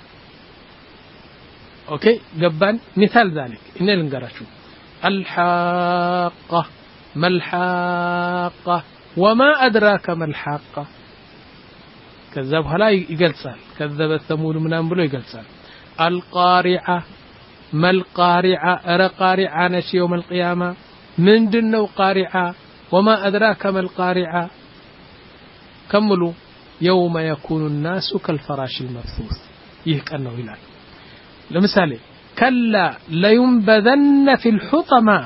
ኦኬ ገባን مثال ذلك እኔ ልንገራችሁ الحاقة ما الحاقة وما أدراك ما الحاقة كذب هلا يقلصال كذبت ثمود منام بلو يقلصال القارعة ما القارعة أرى قارعة نشي يوم القيامة من دنو قارعة وما أدراك ما القارعة كملوا يوم يكون الناس كالفراش المبثوث يهكأنه هلال لمثالي كلا لينبذن في الحطمة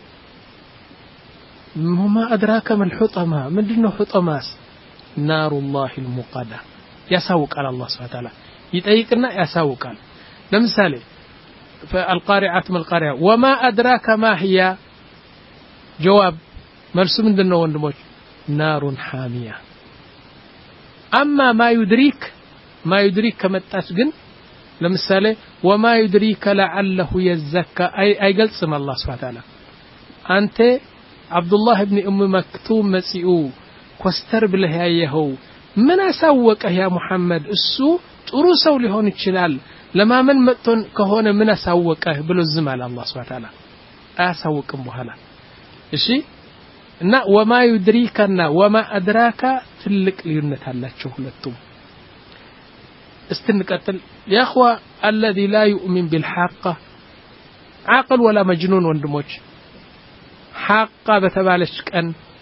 وما أدراك ما الحطمة من دنو حطماس نار الله المقدة يساوق على الله سبحانه وتعالى يتأيقنا يساوق على لمثالي فالقارعة ما القارعة وما أدراك ما هي جواب مرسوم من دنو وندموش نار حامية أما ما يدريك ما يدريك كما تسجن لمثالي وما يدريك لعله يزكى أي أي قلت سم الله سبحانه وتعالى أنت عبد الله بن أم مكتوم مسيئو كوستر بله يهو من أسوقه يا محمد السو ጥሩ ሰው ሊሆን ይችላል ለማመን መጥቶን ከሆነ ምን አሳወቀህ ብሎ ዝም አለ አላህ Subhanahu Ta'ala አያሳውቅም በኋላ እሺ እና ወማ ይድሪከና ወማ አድራካ ትልቅ ልዩነት አላቸው ሁለቱም استنقتل يا اخوه الذي لا يؤمن بالحاقه عاقل ولا مجنون ወንድሞች حاقه በተባለች ቀን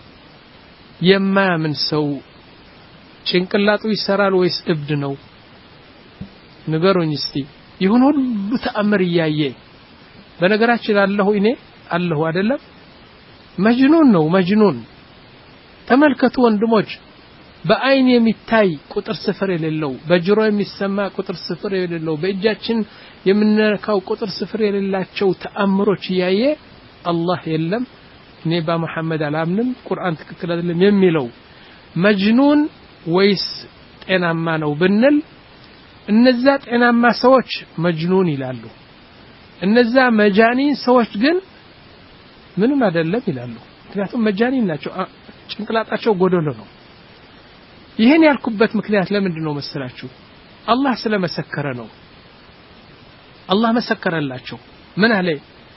የማያምን ሰው ጭንቅላቱ ይሰራል ወይስ እብድ ነው ንገሩኝ እስቲ ይሁን ሁሉ ተአምር ያየ በነገራችን አለሁ እኔ አለሁ አይደለም መጅኑን ነው መጅኑን ተመልከቱ ወንድሞች በአይን የሚታይ ቁጥር ስፍር የሌለው በጆሮ የሚሰማ ቁጥር ስፍር የሌለው በእጃችን የምንነካው ቁጥር ስፍር የሌላቸው ተአምሮች ያየ አላህ የለም እኔ በመሐመድ አላምንም ቁርአን ትክክል አይደለም የሚለው መጅኑን ወይስ ጤናማ ነው ብንል እነዛ ጤናማ ሰዎች መጅኑን ይላሉ እነዛ መጃኒን ሰዎች ግን ምንም አይደለም ይላሉ ምክንያቱም መጃኒን ናቸው ጭንቅላታቸው ጎዶሎ ነው ይሄን ያልኩበት ምክንያት ለምንድን ነው መሰላችሁ አላህ ስለመሰከረ ነው አላህ መሰከረላቸው ምን አለ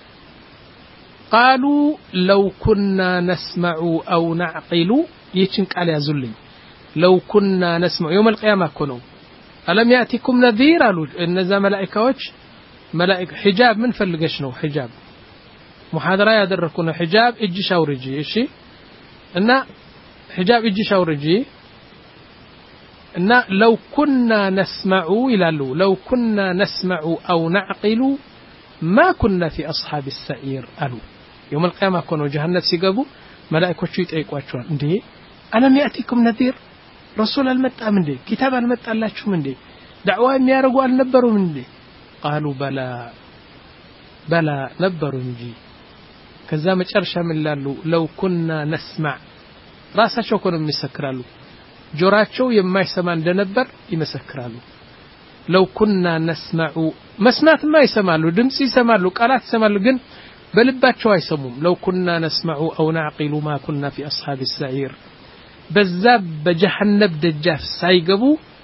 قالوا لو كنا نسمع او نعقل ይችን ቃል ያዙልኝ لو كنا نسمع يوم القيامه كنوا ألم يأتكم نذير قالوا እነዛ መላእክቶች መላእክ ሒጃብ ምን ፈልገሽ ነው ሒጃብ محاضرة ያደረኩና ሒጃብ እጅ ሻውርጂ እሺ እና ሒጃብ እጅ ሻውርጂ እና لو كنا نسمع ይላሉ لو كنا نسمع أو نعقل ما كنا في أصحاب السعير قالوا يوم القيامة كانوا جهنم ሲገቡ መላእክቶቹ ይጠይቋቸዋል እንዴ ألم يأتكم نذير رسول المتأم እንዴ كتاب المتأላችሁም እንዴ دعوة የሚያደርጉ አልነበሩም እንዴ قالوا بلى بلى ነበሩ እንጂ ከዛ መጨረሻ ምን ይላሉ لو كنا نسمع ራሳቸው ኮን የሚሰክራሉ ጆራቸው የማይሰማ እንደነበር ይመሰክራሉ لو كنا نسمع መስማት ማይሰማሉ ድምጽ ይሰማሉ ቃላት ይሰማሉ ግን በልባቸው አይሰሙም لو كنا نسمع أو نعقل ما كنا في أصحاب السعير በዛብ በጀሃነም ደጃፍ ሳይገቡ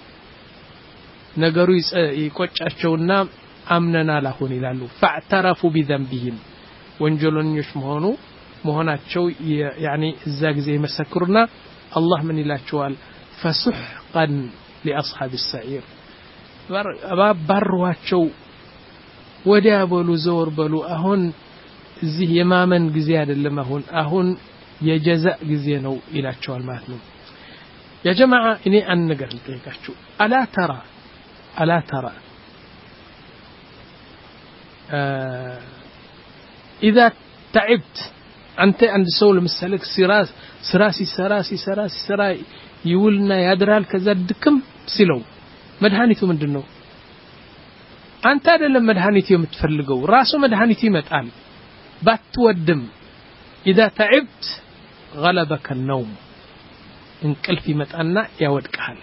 ነገሩ ይቆጫቸውና አምነና ላሁን ይላሉ فاعترفوا بذنبهم ወንጀለኞች መሆኑ መሆናቸው يعني እዛ ጊዜ ይመሰክሩና አላህ ምን ይላቸዋል فسحقا لأصحاب السعير ባባሯቸው ወዲያ በሉ ዘወር በሉ አሁን እዚህ የማመን ጊዜ አይደለም አሁን አሁን የጀዛእ ጊዜ ነው ይላቸዋል ማለት ነው يا جماعه እኔ አንድ ነገር ልጠይቃችሁ አላ ተራ አላ ተራ اذا تعبت አንተ አንድ ሰው ለምሳሌ ሲራስ ስራሲ ሰራሲ ሰራሲ ሰራ ይውልና ያድራል ከዛ ድክም ሲለው መድኃኒቱ ምንድነው አንተ አይደለም መድኃኒቱ የምትፈልገው ራሱ መድኃኒቱ ይመጣል ባትወድም اذا تعبت غلبك النوم እንቅልፍ ይመጣና ያወድቃል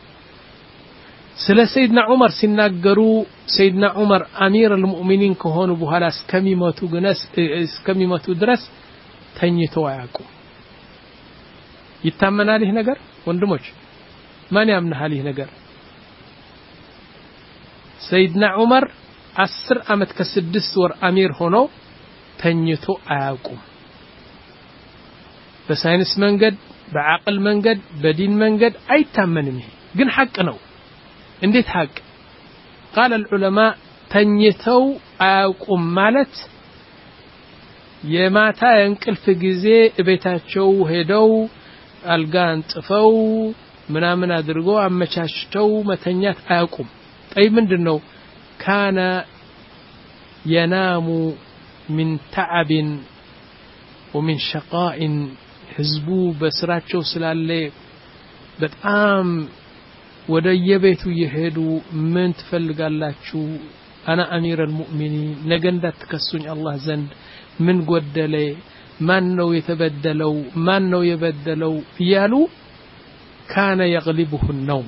ስለ ሰይድና ዑመር ሲናገሩ ሰይድና ዑመር አሚር አልሙእሚኒን ከሆኑ በኋላ እስከሚሞቱ ግነስ እስከሚሞቱ ድረስ ተኝተው አያውቁም ይታመናል ይህ ነገር ወንድሞች ማን ያምናል ይህ ነገር ሰይድና ዑመር አስር አመት ከስድስት ወር አሚር ሆኖ ተኝቶ አያውቁም በሳይንስ መንገድ በአቅል መንገድ በዲን መንገድ አይታመንም ግን ሐቅ ነው እንዴት ሐቅ قال العلماء ተኝተው አያውቁም ማለት የማታ እንቅልፍ ጊዜ ቤታቸው ሄደው አልጋን ጥፈው ምናምን አድርገው አመቻችተው መተኛት አያውቁም طيب ምንድነው كان ينام من تعب ومن شقاء ህዝቡ በስራቸው ስላለ በጣም ወደ የቤቱ ይሄዱ ምን ትፈልጋላችሁ انا امير المؤمنين ነገ እንዳትከሱኝ አላህ ዘንድ ምን ጎደለ ማን ነው የተበደለው ማን ነው የበደለው ይያሉ كان يغلبه النوم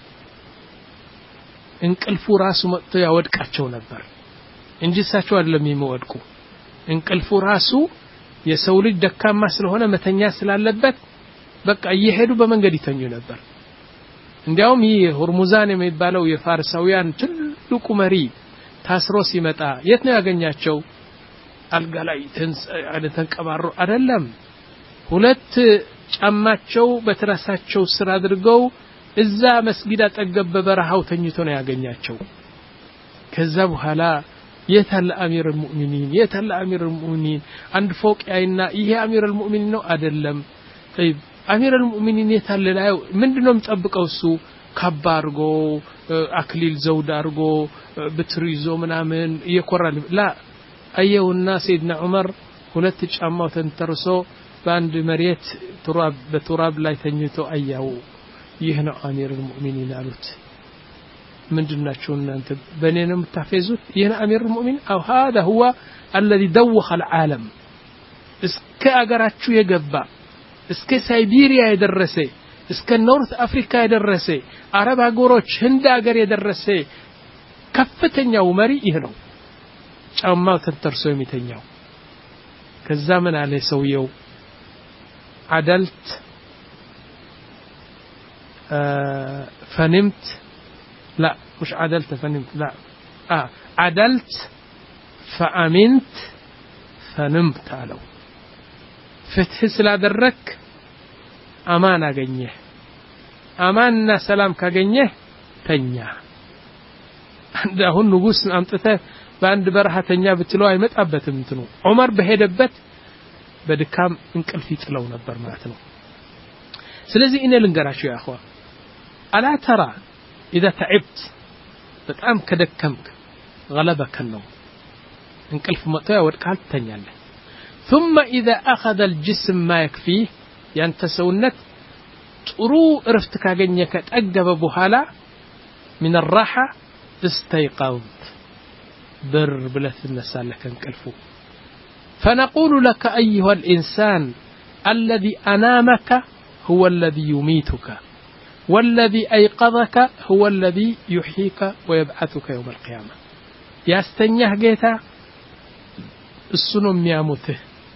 እንቅልፉ ራሱ መጥቶ ያወድቃቸው ነበር እንጂ እሳቸው አይደለም የሚወድቁ እንቅልፉ ራሱ የሰው ልጅ ደካማ ስለሆነ መተኛ ስላለበት በቃ እየሄዱ በመንገድ ይተኙ ነበር እንዲያውም ይህ ሁርሙዛን የሚባለው የፋርሳውያን ትልቁ መሪ ታስሮ ሲመጣ የት ነው ያገኛቸው አልጋ ላይ ተንቀባሮ አይደለም ሁለት ጫማቸው በትራሳቸው ስር አድርገው እዛ መስጊድ አጠገብ በበረሃው ተኝቶ ነው ያገኛቸው ከዛ በኋላ የታለ አሚር المؤمنين የታለ አሚር المؤمنين አንድ ፎቅ ያይና ይሄ አሚር المؤمنين ነው አይደለም طيب አሚር المؤمنين የታለ ላይ ምንድነው የሚጠብቀው እሱ ካባርጎ አክሊል ዘውድ አርጎ በትሪዞ ምናምን እየኮራል ላ አየውና ሰይድና ዑመር ሁለት ጫማው ተንተርሶ በአንድ መሬት ቱራብ በቱራብ ላይ ተኝቶ አያው ይህ ነው አሚር المؤمنين አሉት ምንድናቸው እናንተ በኔንም ተፈዙት ይሄን አሚር المؤمنين او هذا هو الذي دوخ العالم እስከ አገራችሁ የገባ እስከ ሳይቤሪያ የደረሰ እስከ ኖርት አፍሪካ የደረሰ አረብ አገሮች ህንድ አገር የደረሰ ከፍተኛው መሪ ይሄ ነው ጫማው ተንተርሶ የሚተኛው ከዛ ምን አለ ሰውየው عدلت آه فنمت لا مش عدلت فنمت لا آه عدلت فأمنت فنمت علو فتح سلا درك أمان أغنيه أماننا سلام كأغنيه تنيا عنده النقوس أمتته በአንድ በረሃ ተኛ ብትለው አይመጣበትም እንትኑ ዑመር በሄደበት በድካም እንቅልፍ ይጥለው ነበር ማለት ነው ስለዚህ እኔ ልንገራችሁ ያ አخوا አላ ተራ اذا تعبت በጣም ከደከምክ غلبك النوم እንቅልፍ መጥቶ ያወድቃል ተኛለህ ثم اذا اخذ الجسم ما يكفيه ያንተ ሰውነት ጥሩ እረፍት ካገኘ ከጠገበ በኋላ من الراحه استيقظت بر بلث النسالك انقلفو فنقول لك أيها الإنسان الذي أنامك هو الذي يميتك والذي أيقظك هو الذي يحييك ويبعثك يوم القيامة يستنيه جيتا እሱ ነው የሚያሙትህ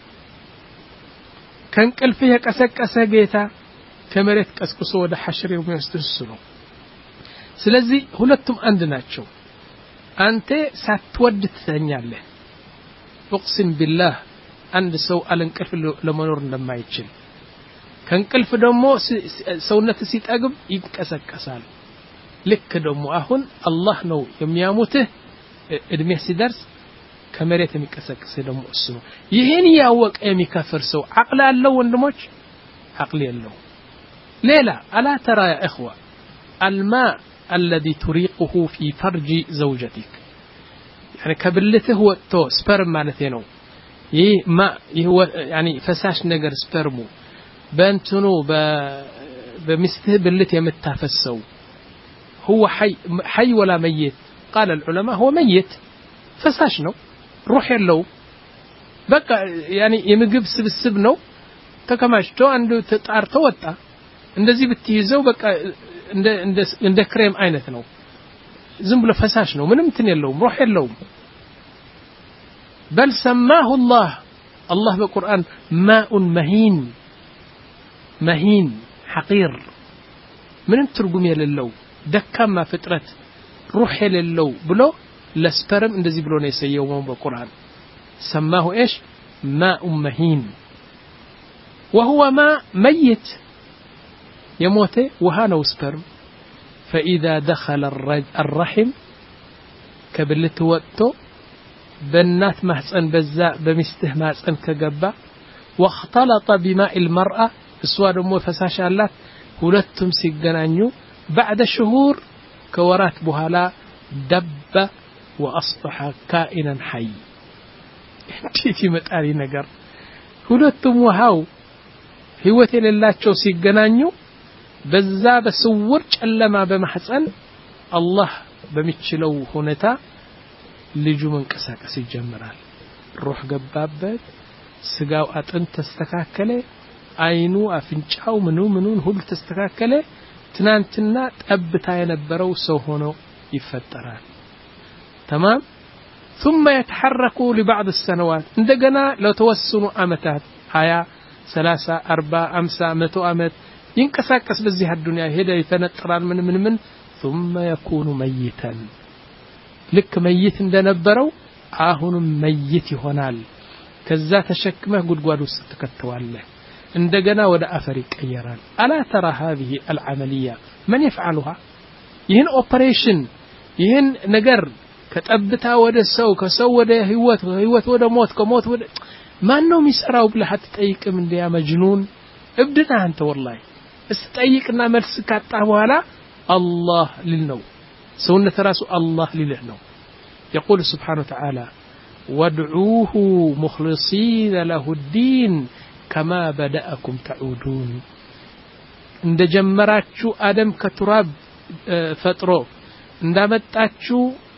ከንቅልፍህ የቀሰቀሰ ጌታ ከመሬት ቀስቅሶ ወደ ሐሽር የሚወስድህ እሱ ነው ስለዚህ ሁለቱም አንድ ናቸው አንተ ሳትወድ ትተኛለህ اقسم بالله አንድ ሰው አለንቅልፍ ለመኖር እንደማይችል ከንቅልፍ ደግሞ ሰውነት ሲጠግብ ይንቀሰቀሳል ልክ ደግሞ አሁን አላህ ነው የሚያሙትህ እድሜ ሲደርስ ከመሬት የሚቀሰቅስ ደግሞ እሱ ነው ይሄን ያወቀ የሚከፍር ሰው አቅል አለው ወንድሞች አቅል የለው ሌላ አላ ተራ يا اخوه الماء الذي تريقه في فرج زوجتك يعني كبلته ወጥቶ ስፐርም ማለት ነው ይሄ ማ ይሄ يعني ፈሳሽ ነገር ስፐርሙ በእንትኑ በሚስትህ ብልት የምታፈሰው هو حي حي ولا ميت قال العلماء هو ميت ፈሳሽ ነው روح የለው በቃ يعني የምግብ ስብስብ ነው ተከማችቶ አንዱ ተጣርቶ ወጣ እንደዚህ ብትይዘው በቃ እንደ እንደ እንደ ክሬም አይነት ነው ዝም ብሎ ፈሳሽ ነው ምንም እንትን የለውም روح የለውም بل سماه الله الله بالقرآن ماء مهين مهين حقير ምንም ትርጉም የሌለው ደካማ ፍጥረት روح የሌለው ብሎ ለስፐርም እንደዚህ ብሎ ነው የሰየመው በቁርአን سماه ايش ماء مهين وهو ماء ميت يموت وهانو سبرم فإذا دخل الرحم كبلت وقته بنات محسن بزاء بمسته محسن كجبا واختلط بماء المرأة السواد مو فساش الله ሁለቱም ሲገናኙ بعد شهور كورات بهلا دب واصبح كائنا حي انتي متاري ነገር ሁለቱም ውሃው ህይወት የሌላቸው ሲገናኙ በዛ በስውር ጨለማ በማህፀን አላህ በሚችለው ሁኔታ ልጁ መንቀሳቀስ ይጀምራል روح ገባበት ስጋው አጥንት ተስተካከለ አይኑ አፍንጫው ምኑ ምኑን ሁሉ ተስተካከለ ትናንትና ጠብታ የነበረው ሰው ሆኖ ይፈጠራል تمام ثم يتحرك لبعض السنوات እንደገና ለተወሰኑ አመታት هايا ثلاثة أربعة أمسا مئة أمت ينكساكس بزي الدنيا هدا يتنطران من من من ثم يكون ميتا لك ميت እንደነበረው አሁንም ميت ይሆናል ከዛ ተሸክመህ ጉድጓድ ውስጥ ተከተዋለህ እንደገና ወደ አፈር ይቀየራል ألا ترى هذه العملية من يفعلها ይህን ኦፕሬሽን ይህን ነገር ከጠብታ ወደ ሰው ከሰው ወደ ህይወት ህይወት ወደ ሞት ከሞት ወደ ማን ነው የሚሰራው ብለህ አትጠይቅም እንደ ያ መጅኑን እብድና አንተ والله እስጠይቅና መልስ ካጣ በኋላ አላህ ሊልነው ሰውነት ራሱ አላህ ሊልህ ነው يقول سبحانه وتعالى وادعوه مخلصين له الدين كما بدأكم تعودون እንደ ጀመራችሁ አደም ከቱራብ ፈጥሮ እንዳመጣችሁ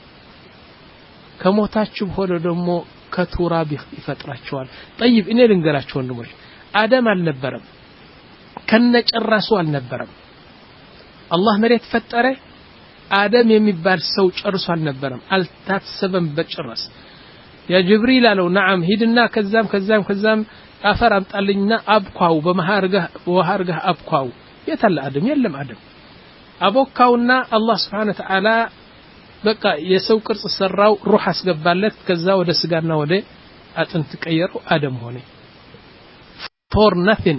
ከሞታችሁ ሆነ ደግሞ ከቱራብ ይፈጥራቸዋል طيب እኔ ልንገራችሁ ወንድሞች አደም አልነበረም ከነጨራሱ አልነበረም አላህ መሬት ፈጠረ አደም የሚባል ሰው ጨርሶ አልነበረም አልታሰበም በጭራስ ያ ጅብሪል አለው نعم ሂድና ከዛም ከዛም ከዛም አፈር አምጣልኝና አብኳው በመሃርጋ ወሃርጋ አብኳው የታለ አደም የለም አደም አቦካውና አላህ Subhanahu Wa Ta'ala በቃ የሰው ቅርጽ ሰራው ሩህ አስገባለት ከዛ ወደ ስጋና ወደ አጥንት ቀየረው አደም ሆነ for nothing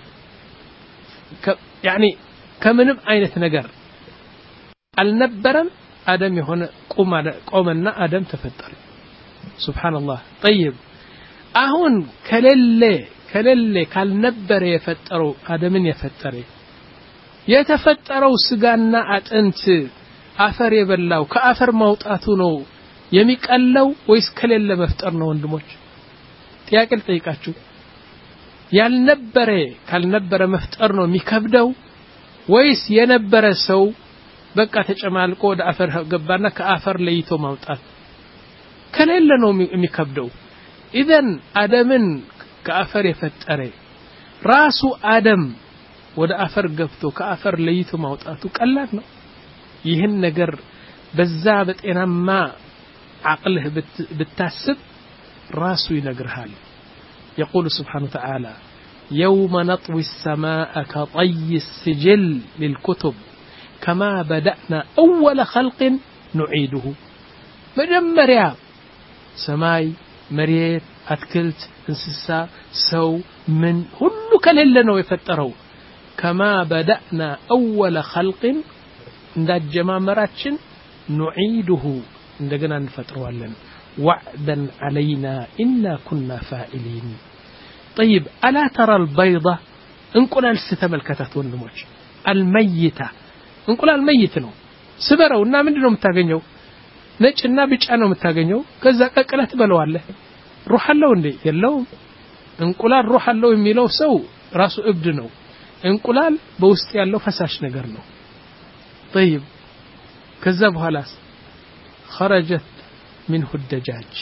يعني ከምንም አይነት ነገር አልነበረም አደም የሆነ ቆመና አደም ተፈጠረ ሱብሃንአላህ طيب አሁን ከሌለ ከሌለ ካልነበረ የፈጠረው አደምን የፈጠረ የተፈጠረው ስጋና አጥንት አፈር የበላው ከአፈር ማውጣቱ ነው የሚቀለው ወይስ ከሌለ መፍጠር ነው ወንድሞች ጥያቄ ልጠይቃችሁ ያልነበረ ካልነበረ መፍጠር ነው የሚከብደው ወይስ የነበረ ሰው በቃ ተጨማልቆ ወደ አፈር ገባና ከአፈር ለይቶ ማውጣት ከሌለ ነው የሚከብደው ኢዘን አደምን ከአፈር የፈጠረ ራሱ አደም ወደ አፈር ገብቶ ከአፈር ለይቶ ማውጣቱ ቀላል ነው ይህን ነገር በዛ በጤናማ አቅልህ ብታስብ راسو ينقرهال يقول سبحانه وتعالى يوم نطوي السماء كطي السجل للكتب كما بدأنا أول خلق نعيده مجمريا سماي مريت أتكلت انسسا سو من كل كلنا يفتروا كما بدأنا أول خلق عند جمامراتشن نعيده عندنا نفتروا لنا وعدا علينا إنا كنا فاعلين طيب ألا ترى البيضة انقل الستم الكتات والنموش الميتة انقل الميت نو سبروا እና ምንድነው የምታገኘው ነጭና ቢጫ ነው የምታገኘው ከዛ ቀቀለት በለዋለህ ሩህ አለው እንዴ የለውም እንቁላል ሩህ አለው የሚለው ሰው ራሱ እብድ ነው እንቁላል በውስጥ ያለው ፈሳሽ ነገር ነው طيب ከዛ በኋላስ خرجت منه الدجاج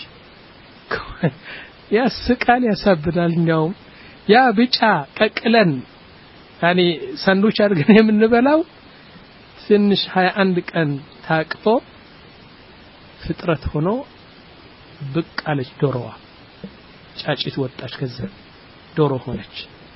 ያስቃል ያሳብዳል ነው ያ ቢጫ ቀቅለን يعني ሳንዱች አድርገን የምንበላው ትንሽ ሃያ አንድ ቀን ታቅፎ ፍጥረት ሆኖ ብቅ አለች ዶሮዋ ጫጭት ወጣች ከዛ ዶሮ ሆነች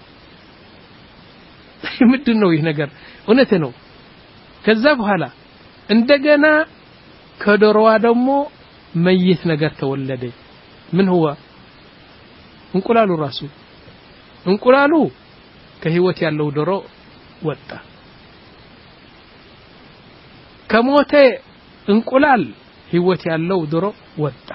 ምንድነው ይህ ነገር እውነት ነው ከዛ በኋላ እንደገና ከዶሮዋ ደግሞ መይት ነገር ተወለደ ምን هو እንቁላሉ ራሱ እንቁላሉ ከህይወት ያለው ዶሮ ወጣ ከሞተ እንቁላል ህይወት ያለው ዶሮ ወጣ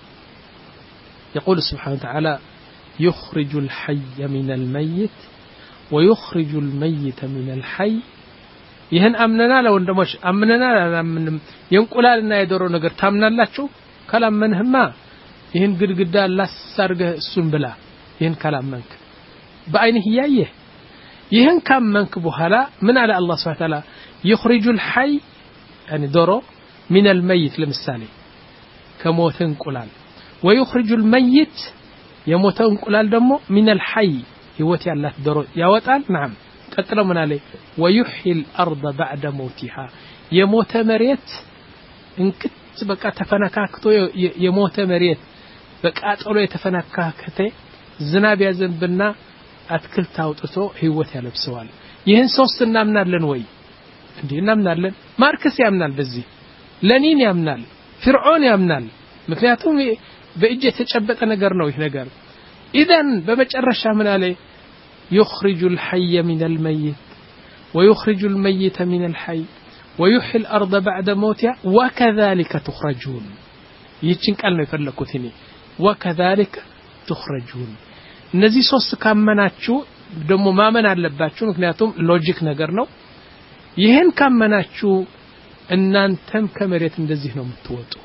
يقول سبحانه وتعالى يخرج الحي من الميت ويخرج الميت من الحي ይሄን አምነና ለወንድሞች አምነና አላምንም የእንቁላልና የዶሮ ነገር ታምናላችሁ ካላመንህማ ይሄን ግድግዳ ላሳርገህ እሱን ብላ ይሄን ካላመንክ በአይንህ ያየህ ይሄን ካመንክ በኋላ ምን አለ አላህ Subhanahu Wa Ta'ala يخرج الحي يعني دوره من الميت لمثالي كموت انقلال ويخرج الميت يموت انقلال دمو من الحي هوتي الله دوره يوطال نعم قتلوا من عليه ويحيي الارض بعد موتها يموت مريت انكت بقى تفنكاكتو يموت مريت بقى طلو يتفنكاكته ዝናብ ያዘንብና አትክልት አውጥቶ ህይወት ያለብሰዋል ይሄን ሶስት እናምናለን ወይ እንዴ እናምናለን ማርክስ ያምናል በዚህ ለኒን ያምናል ፍርዖን ያምናል ምክንያቱም በእጅ የተጨበጠ ነገር ነው ይሄ ነገር ኢደን በመጨረሻ ምን አለ يخرج الحي من الميت ويخرج الميت من الحي ويحيي الارض بعد موتها وكذلك تخرجون ይችን ቃል ነው የፈለኩት እኔ وكذلك تخرجون እነዚህ ሶስት ካመናችሁ ደሞ ማመን አለባችሁ ምክንያቱም ሎጂክ ነገር ነው ይሄን ካመናችሁ እናንተም ከመሬት እንደዚህ ነው የምትወጡ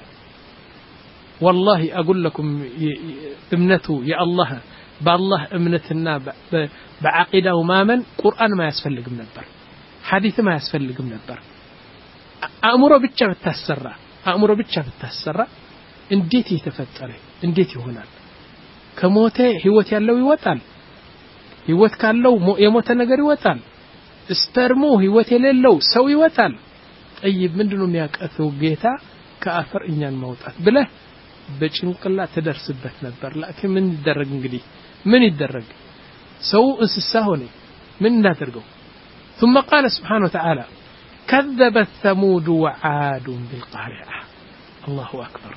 والله اقول لكم እምነቱ የአላህ በአላህ እምነትና በአቂዳው ማመን ቁርአን ማያስፈልግም ነበር ሐዲስ ማያስፈልግም ነበር አእምሮ ብቻ ብታሰራ አእምሮ ብቻ ብታሰራ እንዴት ይተፈጠረ እንዴት ይሆናል ከሞተ ህይወት ያለው ይወጣል ህይወት ካለው የሞተ ነገር ይወጣል ስፐርሙ ህይወት የሌለው ሰው ይወጣል طيب ምንድነው የሚያቀተው ጌታ ከአፈር እኛን ማውጣት ብለህ በጭንቅላ ተደርስበት ነበር ለኪን ምን ይደረግ እንግዲህ ምን ይደረግ ሰው እንስሳ ሆነ ምን እናደርገው ثم قال سبحانه وتعالى كذبت ثمود وعاد بالقارعة الله أكبر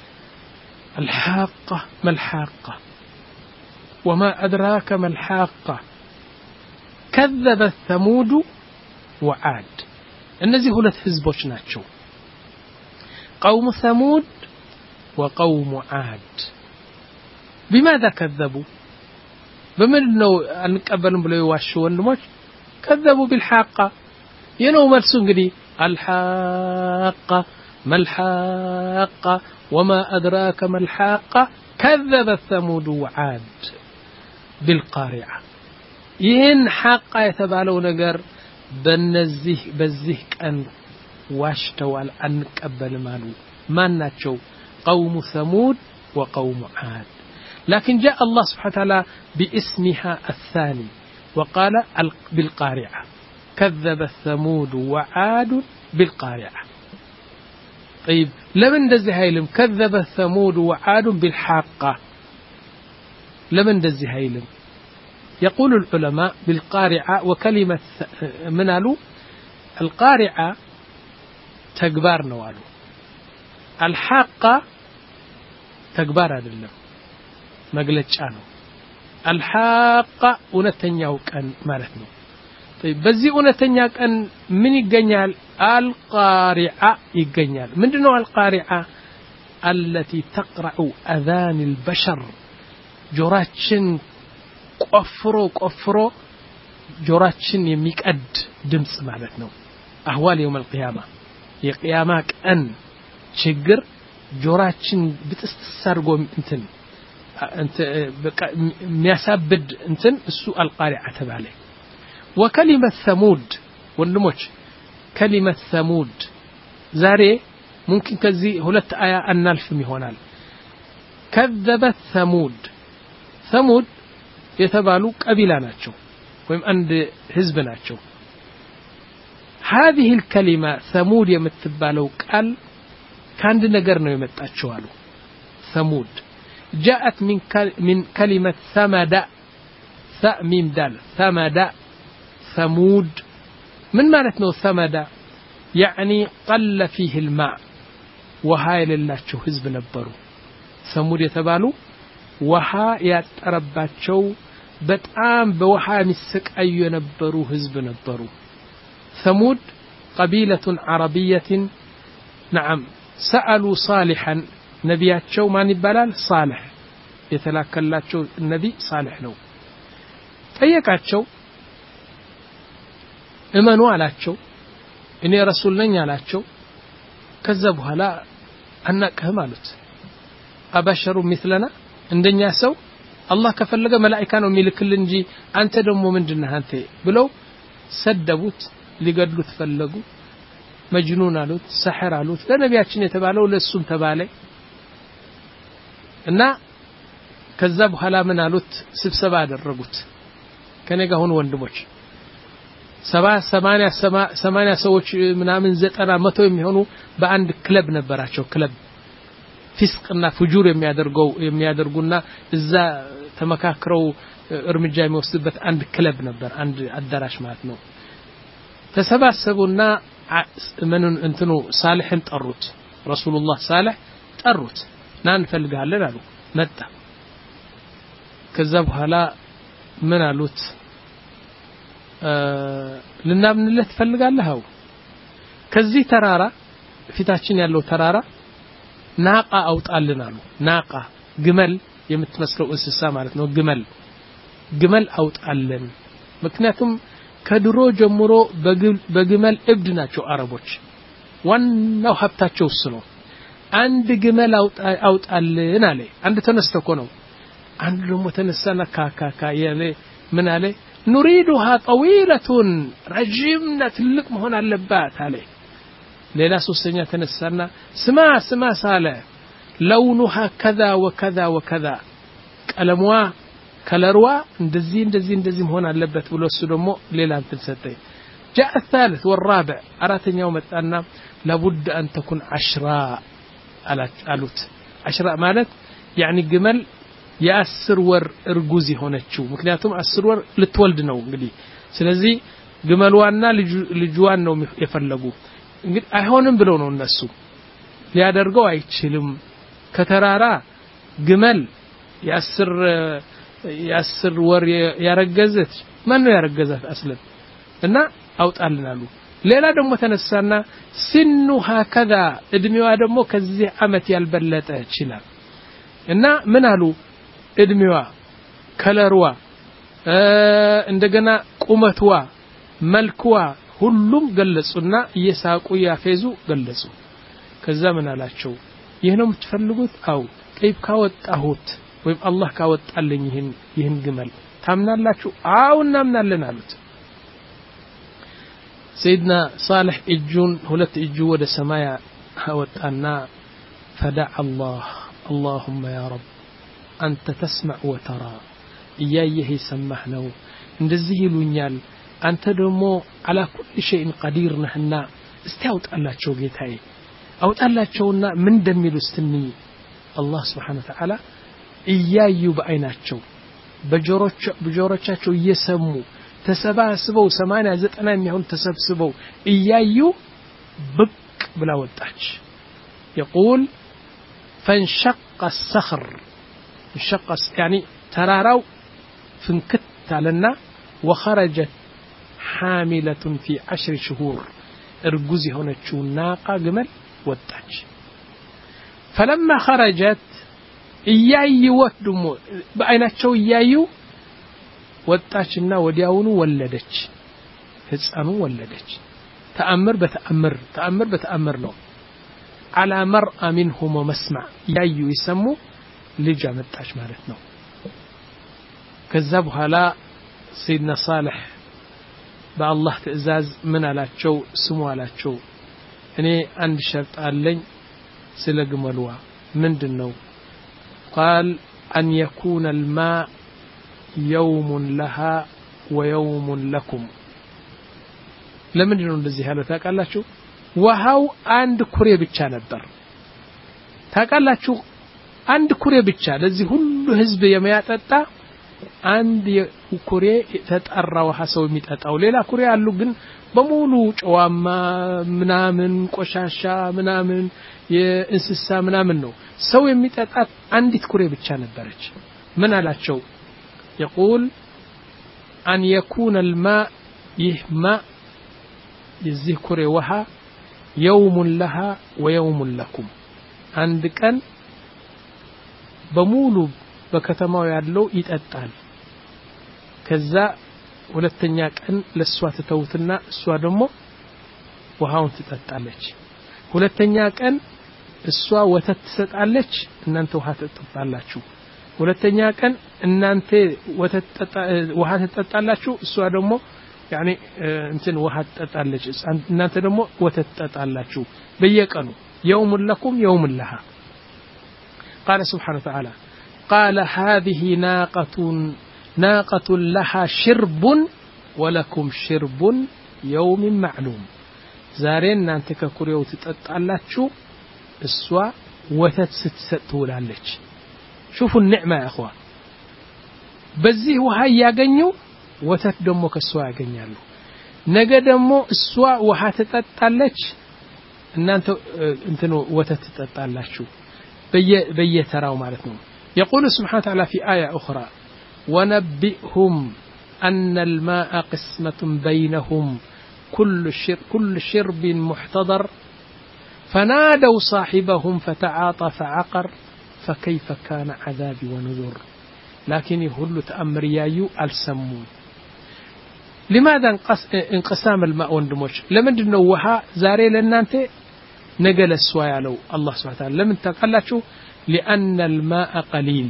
الحاقة ما الحاقة وما أدراك ما الحاقة كذبت ثمود وعاد እነዚህ ሁለት ህዝቦች ናቸው قوم ثمود وقوم عاد بماذا كذبوا بمنو انقبلن بلو يواشوا ወንድሞች كذبوا بالحاقة ينو መልሱ እንግዲህ الحاقة ما الحاقة وما أدراك ما الحاقة كذبت ثمود وعاد بالقارعة ይህን حاقة የተባለው ነገር በነዚህ በዚህ ቀን ዋሽተዋል አንቀበልም አሉ ማናቸው قوم ثمود وقوم عاد لكن جاء الله سبحانه وتعالى باسمها الثاني وقال بالقارعة كذب ثمود وعاد بالقارعة طيب لمن دزي هايلم كذب ثمود وعاد بالحاقة لمن دزي هيلم يقول العلماء بالقارعة وكلمة منالو القارعة تكبار نوالو الحاقة تكبار አይደለም መግለጫ ነው الحاقة እውነተኛው ቀን ማለት ነው طيب በዚህ እውነተኛ ቀን ምን ይገኛል القارعة ይገኛል ምንድነው القارعة التي تقرع اذان البشر ጆሮአችን ቆፍሮ ቆፍሮ ጆሮአችን የሚቀድ ድምጽ ማለት ነው አህዋል يوم القيامة የቂያማ ቀን ችግር ጆሮአችን ብጥስጥስ አድርጎ እንትን انت የሚያሳብድ እንትን እሱ القارعة ተባለ وكلمة ثمود ወንድሞች كلمة ثمود ዛሬ ممكن ከዚህ ሁለት አያ እናልፍም ይሆናል كذبت ثمود ثمود የተባሉ ቀቢላ ናቸው ወይም አንድ ህዝብ ናቸው هذه الكلمة ثمود የምትባለው ቃል ካንድ ነገር ነው የመጣችው አሉ ثمود جاءت من من كلمة ثمد ثميم دال ثمد ثمود من معناته ثمد يعني قل فيه الماء وهاي للاچو ህዝብ ነበሩ ثمود የተባሉ ውሃ ያጠረባቸው በጣም በውሃ የሚሰቃዩ የነበሩ ህዝብ ነበሩ ثمود قبيلة عربية نعم سألوا صالحا ነቢያቸው ማን ይባላል صالح የተላከላቸው ነብይ صالح ነው ጠየቃቸው እመኑ አላቸው እኔ ረሱል ነኝ አላቸው ከዛ በኋላ አናቀህም አሉት አበሸሩ مثلنا እንደኛ ሰው አላህ ከፈለገ መላእክታ ነው የሚልክልን እንጂ አንተ ደግሞ ምንድነህ አንተ ብለው ሰደቡት ሊገድሉት ፈለጉ መጅኑን አሉት ሰሕር አሉት ለነቢያችን የተባለው ለሱም ተባለ እና ከዛ በኋላ ምን አሉት ስብሰባ አደረጉት ከነጋ ሆነ ወንድሞች ሰባ ሰማንያ ሰማንያ ሰዎች ምናምን ዘጠና መቶ የሚሆኑ በአንድ ክለብ ነበራቸው ክለብ ፊስቅና ፍጁር የሚያደርገው የሚያደርጉና እዛ ተመካክረው እርምጃ የሚወስዱበት አንድ ክለብ ነበር አንድ አዳራሽ ማለት ነው ተሰባሰቡና ምንን እንትኑ ሳልህን ጠሩት ረሱላህ ሳልህ ጠሩት ናን ፈልጋለን አሉ መጣ ከዛ በኋላ ምን አሉት ልናምንለት ፈልጋለህ አው ከዚህ ተራራ ፊታችን ያለው ተራራ ናቃ አውጣልን አሉ ናቃ ግመል የምትመስለው እንስሳ ማለት ነው ግመል ግመል አውጣልን ምክንያቱም ከድሮ ጀምሮ በግመል እብድ ናቸው አረቦች ዋናው ሀብታቸው እሱ ነው አንድ ግመል አውጣልን አለ አንድ ተነስተኮ ነው አንድ ደግሞ ተነሳና ካካካ ያለ ምን አለ نريدها طويلة رجمنا ትልቅ መሆን አለባት አለ ሌላ ሶስተኛ ተነሳና ስማ ስማ ሳለ لونها كذا وكذا وكذا ቀለሟ ከለርዋ እንደዚህ እንደዚህ እንደዚህ መሆን አለበት ብሎ እሱ ደግሞ ሌላ እንትን ሰጠኝ جاء الثالث والرابع አራተኛው መጣና لابد أن تكون عشراء አሉት عشراء ማለት يعني ግመል የአስር ወር እርጉዝ ሆነችው ምክንያቱም አስር ወር ልትወልድ ነው እንግዲህ ስለዚህ ግመልዋና ልጅዋን ነው የፈለጉ እንግዲህ አይሆንም ብለው ነው እነሱ ሊያደርገው አይችልም ከተራራ ግመል የአስር የአስር ወር ያረገዘት ማን ነው ያረገዛት አስለን እና አውጣልናሉ ሌላ ደግሞ ተነሳና ሲኑሃ ከዛ እድሜዋ ደግሞ ከዚህ አመት ያልበለጠ ይችላል እና ምን አሉ እድሜዋ ከለርዋ እንደገና ቁመትዋ መልክዋ ሁሉም ገለጹና እየሳቁ ያፈዙ ገለጹ ከዛ ምን አላቸው ይሄ ነው የምትፈልጉት አው ከይፍ ካወጣሁት ወይም አላህ ካወጣልኝ ይሄን ይሄን ግመል ታምናላችሁ አው እናምናለን አሉት سيدنا صالح اجون ሁለት እጁ ወደ ሰማይ አወጣና فدع الله اللهم يا رب أنت تسمع وترى إياه يسمحنا እንደዚህ ይሉኛል አንተ ደግሞ على كل شيء قدير ነህና እስቲ አውጣላቸው ጌታዬ አውጣላቸውና ምን እንደሚሉ ስትኒ الله سبحانه وتعالى እያዩ በአይናቸው በጆሮች በጆሮቻቸው እየሰሙ ተሰባስበው ሰማንያ ዘጠና የሚሆን ተሰብስበው እያዩ ብቅ ብላ ወጣች يقول فانشق الصخر انشق يعني تراراو فنكت علينا وخرجت حاملة في عشر شهور ارجوزي هنا تشو ناقة جمل وطاج فلما خرجت إياي وتدمو بعيناتشو إيايو وطاجنا ودياونو ولدች ህፃኑ ወለደች ተአምር በተአምር ተአምር በተአምር ነው على مرأى منهم ومسمع إيايو يسمو ልጅ አመጣች ማለት ነው ከዛ በኋላ سيدنا صالح በአላህ ትእዛዝ ምን አላቸው ስሙ አላቸው እኔ አንድ ሸርጥ አለኝ ስለ ግመልዋ ምንድነው قال أن يكون الماء يوم لها ويوم لكم ለምንድነው እንደዚህ ያለው ታውቃላችሁ ውሃው አንድ ኩሬ ብቻ ነበር ታውቃላችሁ አንድ ኩሬ ብቻ ለዚህ ሁሉ ህዝብ የሚያጠጣ አንድ ኩሬ ተጣራ ውሃ ሰው የሚጠጣው ሌላ ኩሬ አሉ ግን በሙሉ ጨዋማ ምናምን ቆሻሻ ምናምን የእንስሳ ምናምን ነው ሰው የሚጠጣት አንዲት ኩሬ ብቻ ነበረች ምን አላቸው يقول أن يكون الماء يهما የዚህ ኩሬ ውሃ يوم لها ويوم لكم አንድ ቀን በሙሉ በከተማው ያለው ይጠጣል ከዛ ሁለተኛ ቀን ለሷ ተተውትና እሷ ደግሞ ውሃውን ትጠጣለች ሁለተኛ ቀን እሷ ወተት ትሰጣለች እናንተ ውሃ ትጠጣላችሁ ሁለተኛ ቀን እናንተ ወተት ውሃ ትጠጣላችሁ እሷ ደግሞ يعني እንትን ውሃ ትጠጣለች እናንተ ደግሞ ወተት ትጠጣላችሁ በየቀኑ يوم لكم يوم لها قال سبحانه وتعالى قال هذه ناقة ناقة لها شرب ولكم شرب يوم معلوم زارين እናንተ ከኩሬው ትጠጣላችሁ እሷ ወተት ስትሰጥ ትውላለች شوفوا النعمة يا اخوان በዚህ ውሃ ያገኙ ወተት ደግሞ ከሷ ያገኛሉ ነገ ደግሞ እሷ ውሃ ትጠጣለች እናንተ እንትኑ ወተት ትጠጣላችሁ በየተራው ማለት ነው يقول سبحانه وتعالى في آية أخرى ونبئهم أن الماء قسمة بينهم كل شرب, كل شرب محتضر فنادوا صاحبهم فتعاطى فعقر فكيف كان عذابي ونذر لكن يهل تأمر يايو السمو لماذا انقسام الماء وندموش لمن نوها زاري لنانت نقل السوايا لو الله سبحانه وتعالى لمن تقلتشو لأن الماء قليل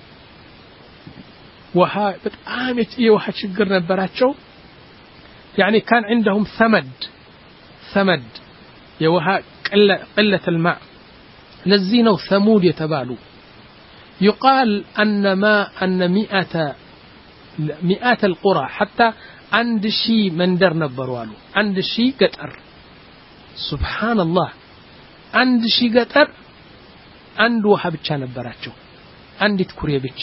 وها بتآمت إيه وها شقر نبراتشو يعني كان عندهم ثمد ثمد يوها قلة, قلة الماء نزينوا ثمود يتبالوا يقال أن ما أن مئة مئات القرى حتى عند شي مندر نبروالو عند شي قطر سبحان الله عند شي قطر عند وها ብቻ ነበራቸው አንዲት ኩሬ ብቻ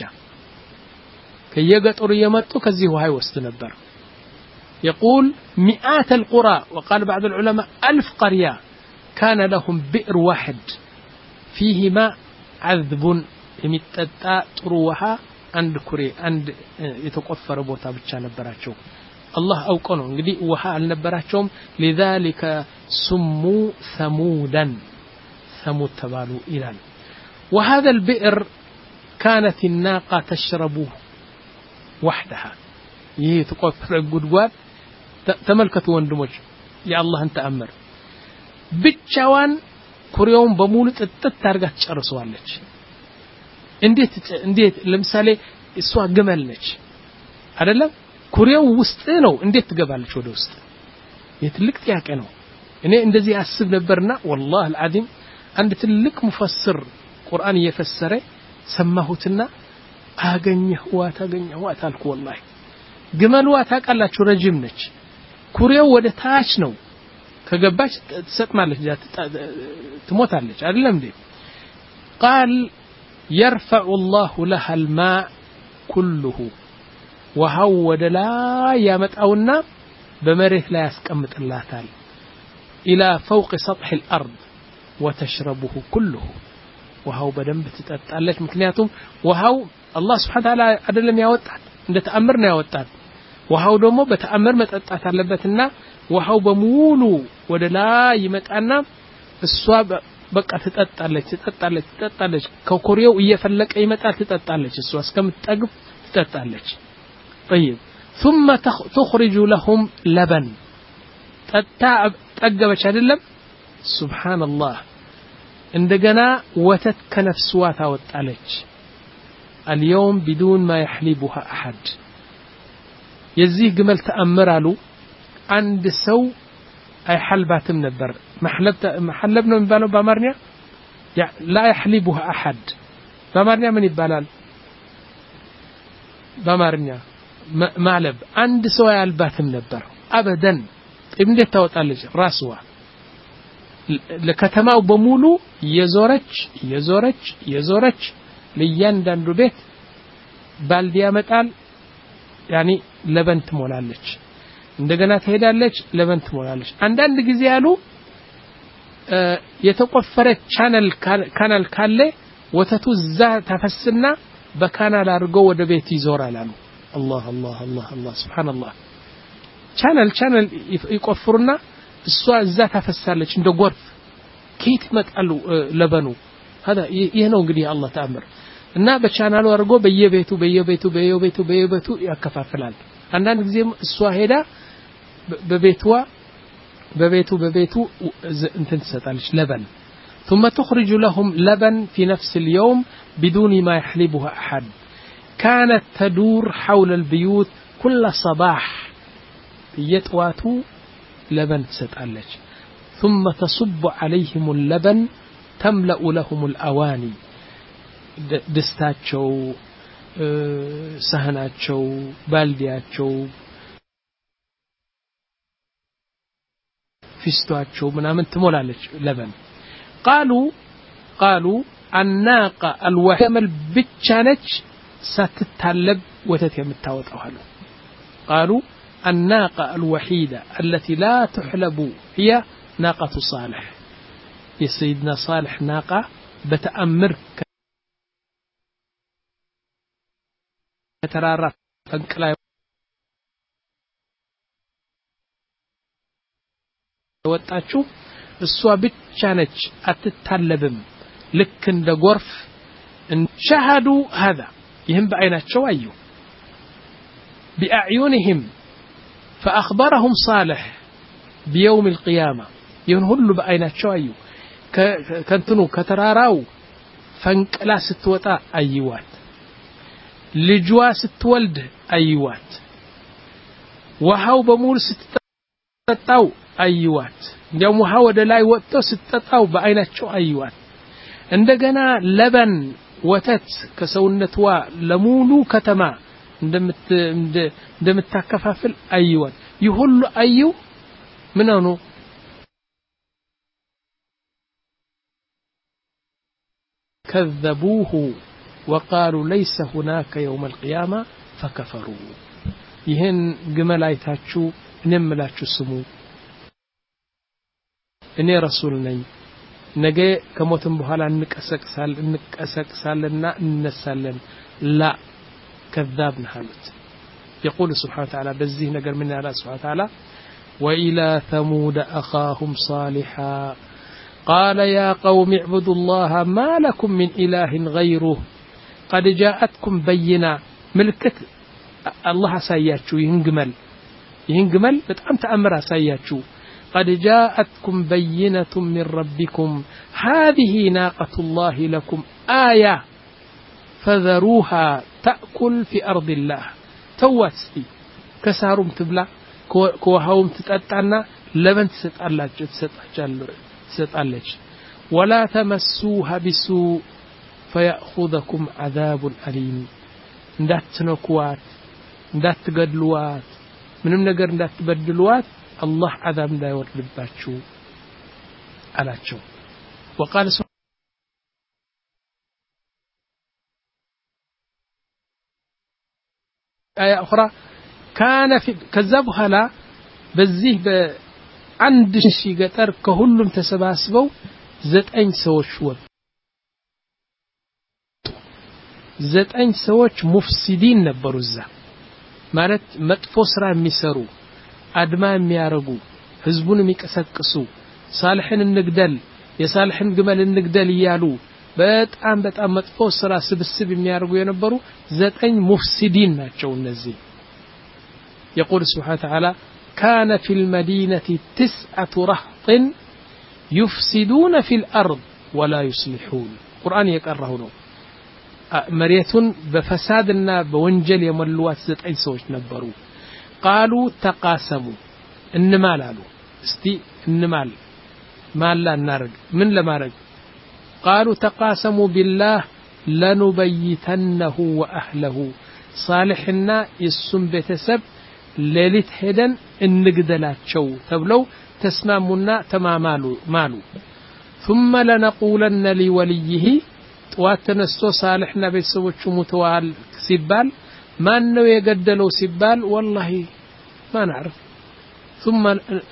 ከየገጠሩ የመጡ ከዚህ ውሃ ይወስድ ነበር يقول مئات القرى وقال بعض العلماء ألف قرية كان لهم بئر واحد فيه ماء عذب የሚጠጣ ጥሩ ውሃ አንድ ኩሬ አንድ የተቆፈረ ቦታ ብቻ ነበራቸው الله አውቆ ነው እንግዲህ ውሃ አልነበራቸውም لذلك سموا ثمودا ثمود ተባሉ ይላል وهذا البئر كانت الناقة تشربه وحدها يتقفر الجدوات تملكت وندمج يا الله أنت أمر بتشوان كريوم بمولت التتارجت شرسوالج انديت انديت لمثالي السوا جمالج عدلا كريوم وسطينو انديت تجبالج وده وسط يتلك تياك أنا إني اندزي أسب نبرنا والله العظيم عند تلك مفسر قرآن يفسره سماهوتنا أغنيه وات أغنيه وات ألك والله جمال وات أقلاتشو رجيم نج كوريو وده تاش نو كجباش تسمع لك تموت عليك أدلم دي قال يرفع الله لها الماء كله وهو ودلا يمطاونا بمريت لا يسقمط اللاتال الى فوق سطح الارض وتشربه كله وهو بدنب تطጣለች ምክንያቱም وهو الله سبحانه وتعالى አይደለም ያወጣት እንደ ተአምር ነው ያወጣት وهو ደግሞ በተአምር መጠጣት አለበትና وهو በሙሉ ወደ ላይ ይመጣና እሷ በቃ ትጠጣለች ትጠጣለች ትጠጣለች ከኮሪያው እየፈለቀ ይመጣል ትጠጣለች እሷ እስከምትጠግብ ትጠጣለች طيب ثم تخرج لهم لبن ጠገበች አይደለም سبحان الله እንደገና ወተት ከነፍስዋ ታወጣለች اليوم بدون ما يحلبها احد የዚህ ግመል ተአምር አሉ አንድ ሰው አይሐልባትም ነበር محلب محلب ነው የሚባለው በአማርኛ لا يحلبها احد በአማርኛ ምን ይባላል በአማርኛ ማለብ አንድ ሰው ያልባትም ነበር አበደን እንዴት ታወጣለች ራስዋ ለከተማው በሙሉ የዞረች የዞረች የዞረች ለያንዳንዱ ቤት ባልዲ ያመጣል ያኒ ለበን ትሞላለች እንደገና ትሄዳለች ለበን ትሞላለች አንዳንድ ጊዜ ያሉ የተቆፈረ ቻናል ካናል ካለ ወተቱ ዛ ተፈስና በካናል አድርጎ ወደ ቤት ይዞራል አሉ الله الله الله الله سبحان الله ቻናል ቻናል ይቆፍሩና እሷ እዛ ተፈሳለች እንደ ጎርፍ ኬት ይመጣሉ ለበኑ هذا ይሄ ነው እንግዲህ አላህ ተአምር እና በቻናሉ አድርጎ በየቤቱ በየቤቱ በየቤቱ በየቤቱ ያከፋፍላል አንዳንድ ጊዜም እሷ ሄዳ በቤቷ በቤቱ በቤቱ እንትን ትሰጣለች ለበን ثم تخرج لهم لبن في نفس اليوم بدون ما يحلبها أحد كانت تدور حول البيوت كل صباح يتواتو لبن تسطالج ثم تصب عليهم اللبن تملأ لهم الأواني دستاچو سهناچو بالدياچو فيستواچو ምናምን ትሞላለች ለበን قالوا قالوا الناقه الوحمل ብቻነች ستتالب وتت የምታወጣው አሉ قالوا الناقه الوحيده التي لا تحلب هي ناقه صالح يا سيدنا صالح ناقه بتأمر كترارا فنقلا ወጣችሁ እሷ ብቻ ነች አትታለብም ልክ እንደ ጎርፍ እንሸሃዱ هذا ይህም በአይናቸው አዩ بأعينهم فأخبرهم صالح بيوم القيامة ይህን ሁሉ በአይናቸው አዩ ከንትኑ ከተራራው ፈንቅላ ስትወጣ አይዋት ልጅዋ ስትወልድ አይዋት ውሃው በሙሉ ስትጠጣው አይዋት እንዲያው ውሃ ወደ ላይ ወጥቶ ስትጠጣው በአይናቸው አይዋት እንደገና ለበን ወተት ከሰውነቷ ለሙሉ ከተማ እንደምት እንደምታከፋፍል አይዋት ይሁሉ አዩ ምን ነው كذبوه وقالوا ليس هناك يوم القيامة فكفروا ይህን ግመላይታችሁ እነምላችሁ ስሙ እኔ ረሱል ነኝ ነገ ከሞትም በኋላ እንቀሰቅሳል እንቀሰቅሳልና እንነሳለን لا كذابنا حالت يقول سبحانه وتعالى بزيه ነገር ምን ያላ سبحانه وتعالى وإلى ثمود أخاهم صالحا قال يا قوم اعبدوا الله ما لكم من إله غيره قد جاءتكم بينة ملكت الله ساياتشو ينجمل ينجمل بتأم تأمر ساياتشو قد جاءتكم بينة من ربكم هذه ناقة الله لكم آية فذروها تأكل في أرض الله تواتي كسارم تبلع كوهاوم تتقطعنا لبن تسطالاچ تسطالاچ ولا تمسوها بسوء فيأخذكم عذاب أليم እንዳትነኩዋት እንዳትገድሉዋት ምንም ነገር እንዳትበድሉዋት الله عذاب እንዳይወርድባችሁ አላቸው وقال آية أخرى كان في كذب هلا بزيه بعند شيء قتر كهلم تسباسبوا زتأين سوش وب زتأين سوش مفسدين نبروزة مالت متفسر ميسرو أدمان ميارجو حزبون ميكسكسو صالحين النقدل يصالحين جمال النقدل يالو በጣም በጣም መጥፎ ስራ ስብስብ የሚያርጉ የነበሩ ዘጠኝ ሙፍሲዲን ናቸው እነዚህ يقول سبحانه وتعالى كان في المدينة تسعة رهط يفسدون في الأرض ولا يصلحون القرآن يقرأه ነው مريتون بفسادنا بونجل يملوات ዘጠኝ ሰዎች ነበሩ قالوا تقاسموا እንማል አሉ እስቲ እንማል ማላ እናርግ ምን ለማረግ قالوا تقاسموا بالله لنبيتنه وأهله صالحنا يسم بتسب ليلت هدن النقدلاتشو تبلو تسمامنا تمامالو مالو ثم لنقولن لوليه تواتنستو صالحنا بيسوچو متوال سيبال ما انه يقدلو سيبال والله ما نعرف ثم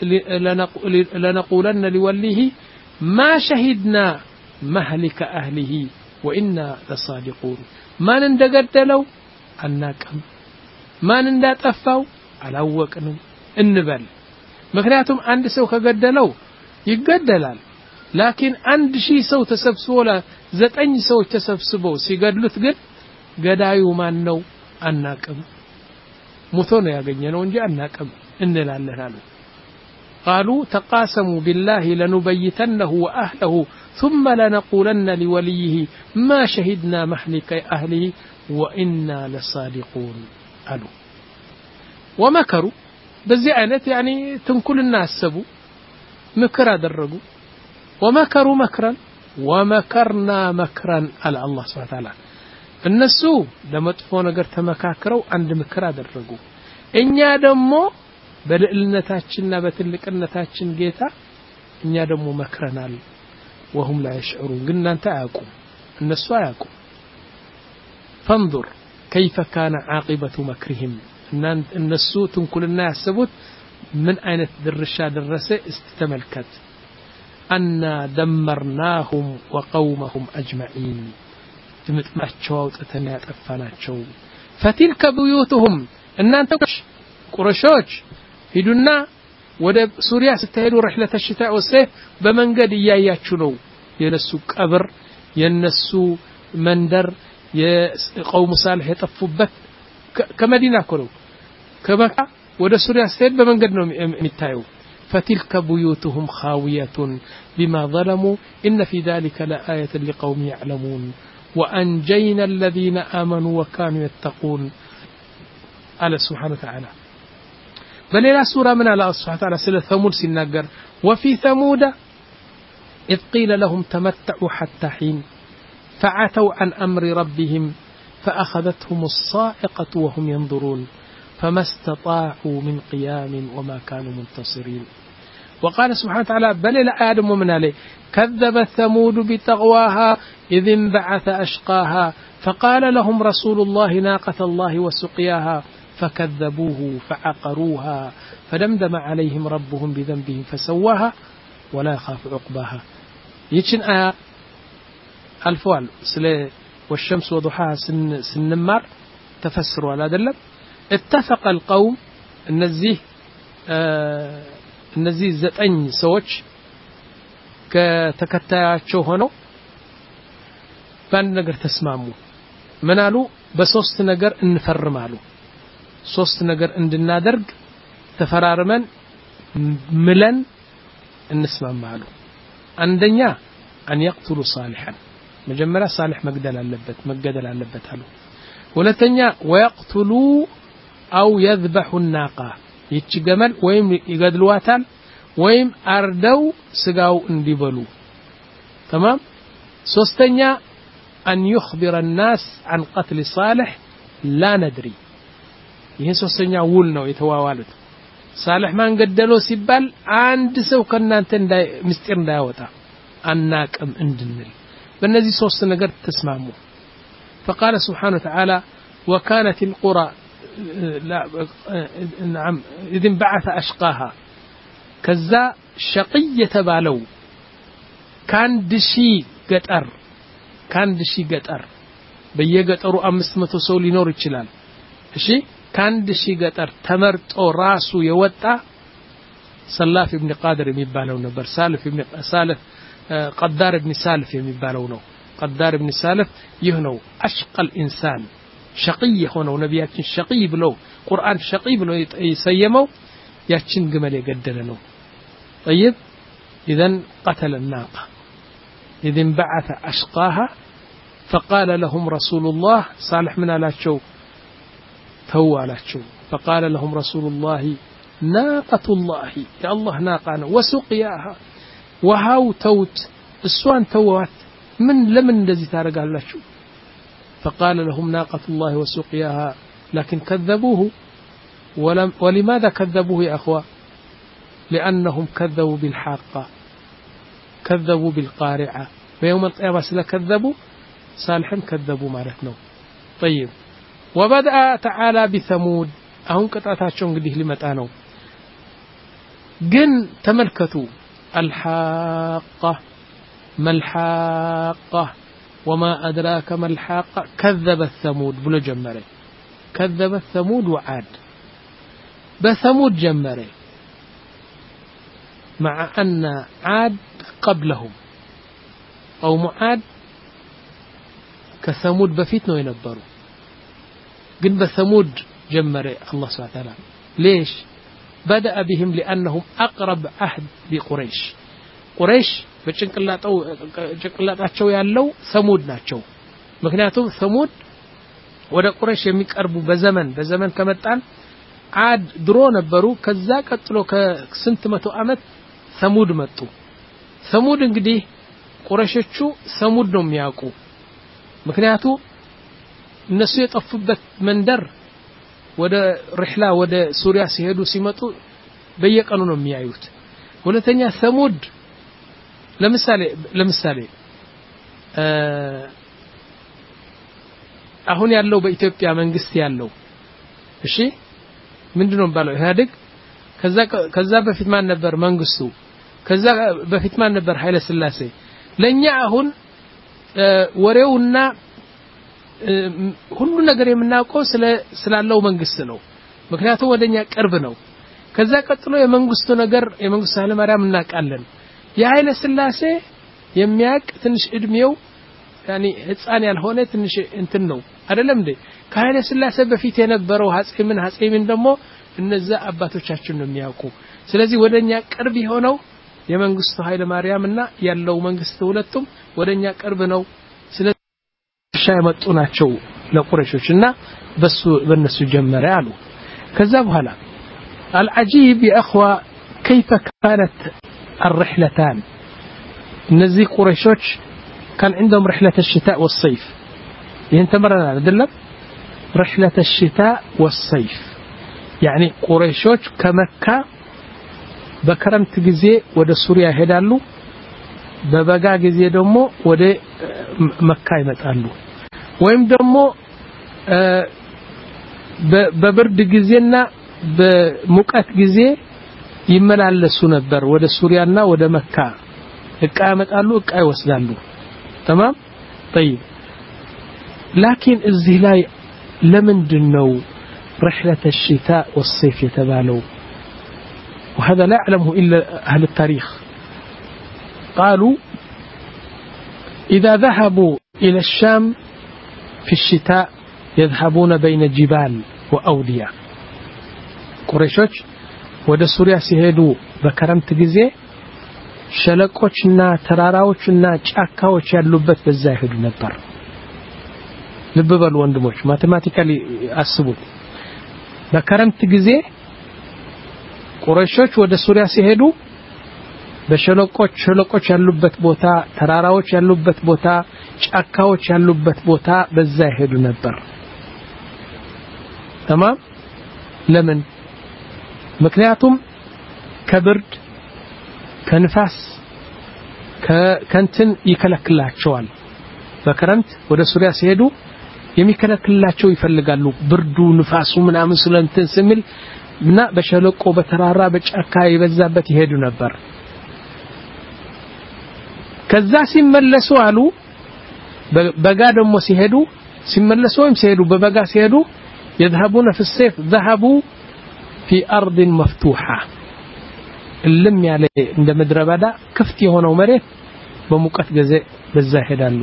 لنقولن لوليه ما شهدنا مهلك أهله وإنا لصادقون ما نندقدلو أناكم ما ننداتفاو አላወቅንም እንበል ምክንያቱም አንድ ሰው ከገደለው ይገደላል ላኪን አንድ ሺህ ሰው ተሰብስቦ ለዘጠኝ ሰው ተሰብስበው ሲገድሉት ግን ገዳዩ ማን ነው አናቅም ሙቶ ነው ያገኘነው እንጂ አናቅም እንላለን አሉ قالوا تقاسموا بالله لنبيتنه وأهله ثم لنقولن لوليه ما شهدنا مهلك أهله وإنا لصادقون قالوا ومكروا بزي عينت يعني تنكل الناس سبوا مكرا درقوا ومكروا مكرا ومكرنا مكرا على الله سبحانه وتعالى النسو لما تفون قر تمكاكروا عند مكرا درقوا إنيا دمو بلقلنتاتشنا بتلقلنتاتشن جيتا إنيا دمو مكرنا وهم لا يشعرون قلنا انت اعقوا النسو اعقوا فانظر كيف كان عاقبة مكرهم النسو تنكل الناس سبوت من أين درشا درسة استتملكت أنا دمرناهم وقومهم أجمعين تمتمشوا تتنات أفناتشو فتلك بيوتهم أن أنت قرشوش هدونا وده سوريا ستهدوا رحلة الشتاء والصيف بمن قد إياياتشنو ينسو كبر ينسو مندر قوم صالح يطفوبت كمدينة كلو كمكة وده سوريا ستهد بمن قد نمتايو فتلك بيوتهم خاوية بما ظلموا إن في ذلك لآية لقوم يعلمون وأنجينا الذين آمنوا وكانوا يتقون على سبحانه وتعالى بل إلى سورة من الله سبحانه وتعالى سلة ثمود سنقر وفي ثمود إذ قيل لهم تمتعوا حتى حين فعتوا عن أمر ربهم فأخذتهم الصاعقة وهم ينظرون فما استطاعوا من قيام وما كانوا منتصرين وقال سبحانه وتعالى بل إلى آدم ومن عليه كذب ثمود بتغواها إذ انبعث أشقاها فقال لهم رسول الله ناقة الله وسقياها فكذبوه فعقروها فدمدم عليهم ربهم بذنبهم فسواها ولا يخاف عقباها يتشن آية الفوال سلي والشمس وضحاها سن سنمار تفسروا على دلب اتفق القوم النزيه آه النزيه زتأني سوتش كتكتاياتشو هنو بان نقر تسمامو منالو بسوست نقر انفرمالو ሶስት ነገር እንድናደርግ ተፈራርመን ምለን እንስማማሉ አንደኛ አን يقتሉ صالحا መጀመሪያ صالح መግደል አለበት መገደል አለበት አሉ ሁለተኛ ወيقتሉ او يذبح الناقه ይች ገመል ወይም ይገድሏታል ወይም አርደው ስጋው እንዲበሉ تمام ሶስተኛ أن يخبر الناس عن قتل صالح لا ندري ይሄ ሶስተኛ ውል ነው የተዋዋሉት صالح ማን ገደለው ሲባል አንድ ሰው ከናንተ እንዳይ ምስጢር እንዳያወጣ አናቅም እንድንል በእነዚህ ሶስት ነገር ተስማሙ فقال سبحانه وتعالى وكانت القرى لا نعم إذن بعث أشقاها كذا شقية بالو كان دشي قطر كان دشي قطر በየገጠሩ አምስት መቶ ሰው ሊኖር ይችላል እሺ ካንድ ሺ ገጠር ተመርጦ ራሱ የወጣ ሰላፍ ኢብኑ ቃድር የሚባለው ነበር ሳልፍ ኢብኑ ሳልፍ ቀዳር ኢብኑ ሳልፍ የሚባለው ነው ቀዳር ኢብኑ ሳልፍ ይህ ነው አሽቀል ኢንሳን ሸቂይ ሆነው ነብያችን ሸቂይ ብለው ቁርአን ሸቂይ ብለው ይሰየመው ያችን ግመል የገደለ ነው طيب اذا قتل الناقه اذا بعث اشقاها فقال لهم رسول الله صالح من علاشو تو علاشو فقال لهم رسول الله ناقة الله يا الله ناقانا وسقياها وهاو توت السوان توات من لمن الذي تارق علاشو فقال لهم ناقة الله وسقياها لكن كذبوه ولم ولماذا كذبوه يا أخوة لأنهم كذبوا بالحاقة كذبوا بالقارعة ويوم القيامة سلكذبوا صالحا كذبوا مالتنا طيب وبدأ تعالى بثمود أهم قطعتاچون እንግዲህ ሊመጣ ነው ግን ተመልከቱ الحاقة ما الحاقة وما أدراك ما الحاقة كذبت ثمود بلو جمره كذبت ثمود وعاد بثمود جمره مع أن عاد قبلهم أو معاد كثمود بفيت ነው የነበሩ ግን በثمود ጀመረ الله سبحانه وتعالى ليش بدأ بهم لأنهم أقرب عهد بقريش قريش በጭንቅላጣው ጭንቅላጣቸው ያለው ثمود ናቸው ምክንያቱም ثمود ወደ ቁረይሽ የሚቀርቡ በዘመን በዘመን ከመጣን عاد ድሮ ነበሩ ከዛ ቀጥሎ ከስንት መቶ አመት ثمود መጡ ثمود እንግዲህ ቁረይሾቹ ثمود ነው የሚያውቁ ምክንያቱ እነሱ የጠፉበት መንደር ወደ ሪህላ ወደ ሱሪያ ሲሄዱ ሲመጡ በየቀኑ ነው የሚያዩት ሁለተኛ ثمود ለምሳሌ ለምሳሌ አሁን ያለው በኢትዮጵያ መንግስት ያለው እሺ ምንድነው ባለው ኢህአዴግ ከዛ ከዛ በፊት ማን ነበር መንግስቱ ከዛ በፊት ማን ነበር ኃይለ ሥላሴ ለኛ አሁን ወሬውና ሁሉ ነገር የምናውቀው ስለ ስላለው መንግስት ነው ምክንያቱም ወደኛ ቅርብ ነው ከዛ ቀጥሎ የመንግስቱ ነገር የመንግስቱ ኃይለ ማርያም እናቃለን የኃይለ ሥላሴ የሚያቅ ትንሽ እድሜው ያኒ ህፃን ያልሆነ ትንሽ እንትን ነው አይደለም እንዴ ከኃይለ ሥላሴ በፊት የነበረው አጼ ምን አጼ ምን ደግሞ እነዛ አባቶቻችን ነው የሚያውቁ ስለዚህ ወደኛ ቅርብ የሆነው የመንግስቱ ኃይለ ማርያምና ያለው መንግስት ሁለቱም ወደኛ ቅርብ ነው ስለዚህ ሻይመጡ ናቸው ለቁረይሾችና በሱ በነሱ ጀመረ አሉ ከዛ በኋላ العجيب يا اخوه كيف كانت الرحلتان እነዚህ ቁረይሾች كان عندهم رحله الشتاء والصيف ينتمرنا አይደለም رحله الشتاء والصيف يعني ቁረይሾች ከመካ በክረምት ጊዜ ወደ ሱሪያ ሄዳሉ በበጋ ጊዜ ደግሞ ወደ መካ ይመጣሉ ወይም ደግሞ በብርድ ጊዜና በሙቀት ጊዜ ይመላለሱ ነበር ወደ ሱሪያና ወደ መካ እቃ ያመጣሉ እቃ ይወስዳሉ تمام طيب لكن እዚህ ላይ ለምንድነው رحلة الشتاء والصيف يتبالوا وهذا لا يعلمه إلا أهل التاريخ قالوا إذا ذهبوا إلى الشام في الشتاء يذهبون بين جبال وأودية قريشوش ወደ ሱሪያ ሲሄዱ በከረምት ጊዜ ሸለቆችና ተራራዎችና ጫካዎች ያሉበት በዛ ይሄዱ ነበር ልብ በሉ ወንድሞች ማቴማቲካሊ አስቡት በከረምት ጊዜ ቁረይሾች ወደ ሱሪያ ሲሄዱ በሸለቆች ሸለቆች ያሉበት ቦታ ተራራዎች ያሉበት ቦታ ጫካዎች ያሉበት ቦታ በዛ ይሄዱ ነበር تمام ለምን ምክንያቱም ከብርድ ከንፋስ ከከንትን ይከለክላቸዋል በክረምት ወደ ሱሪያ ሲሄዱ የሚከለክላቸው ይፈልጋሉ ብርዱ ንፋሱ ምናምን ስለንተን ስሚል እና በሸለቆ በተራራ በጫካ ይበዛበት ይሄዱ ነበር ከዛ ሲመለሱ አሉ በጋ ደሞ ሲሄዱ ሲመለሱ ወይም ሲሄዱ በበጋ ሲሄዱ يذهبون في الصيف ذهبوا في أرض مفتوحة اللم ያለ እንደ ምድረ በዳ ክፍት የሆነው መሬት በሙቀት ጊዜ በዛ ይሄዳሉ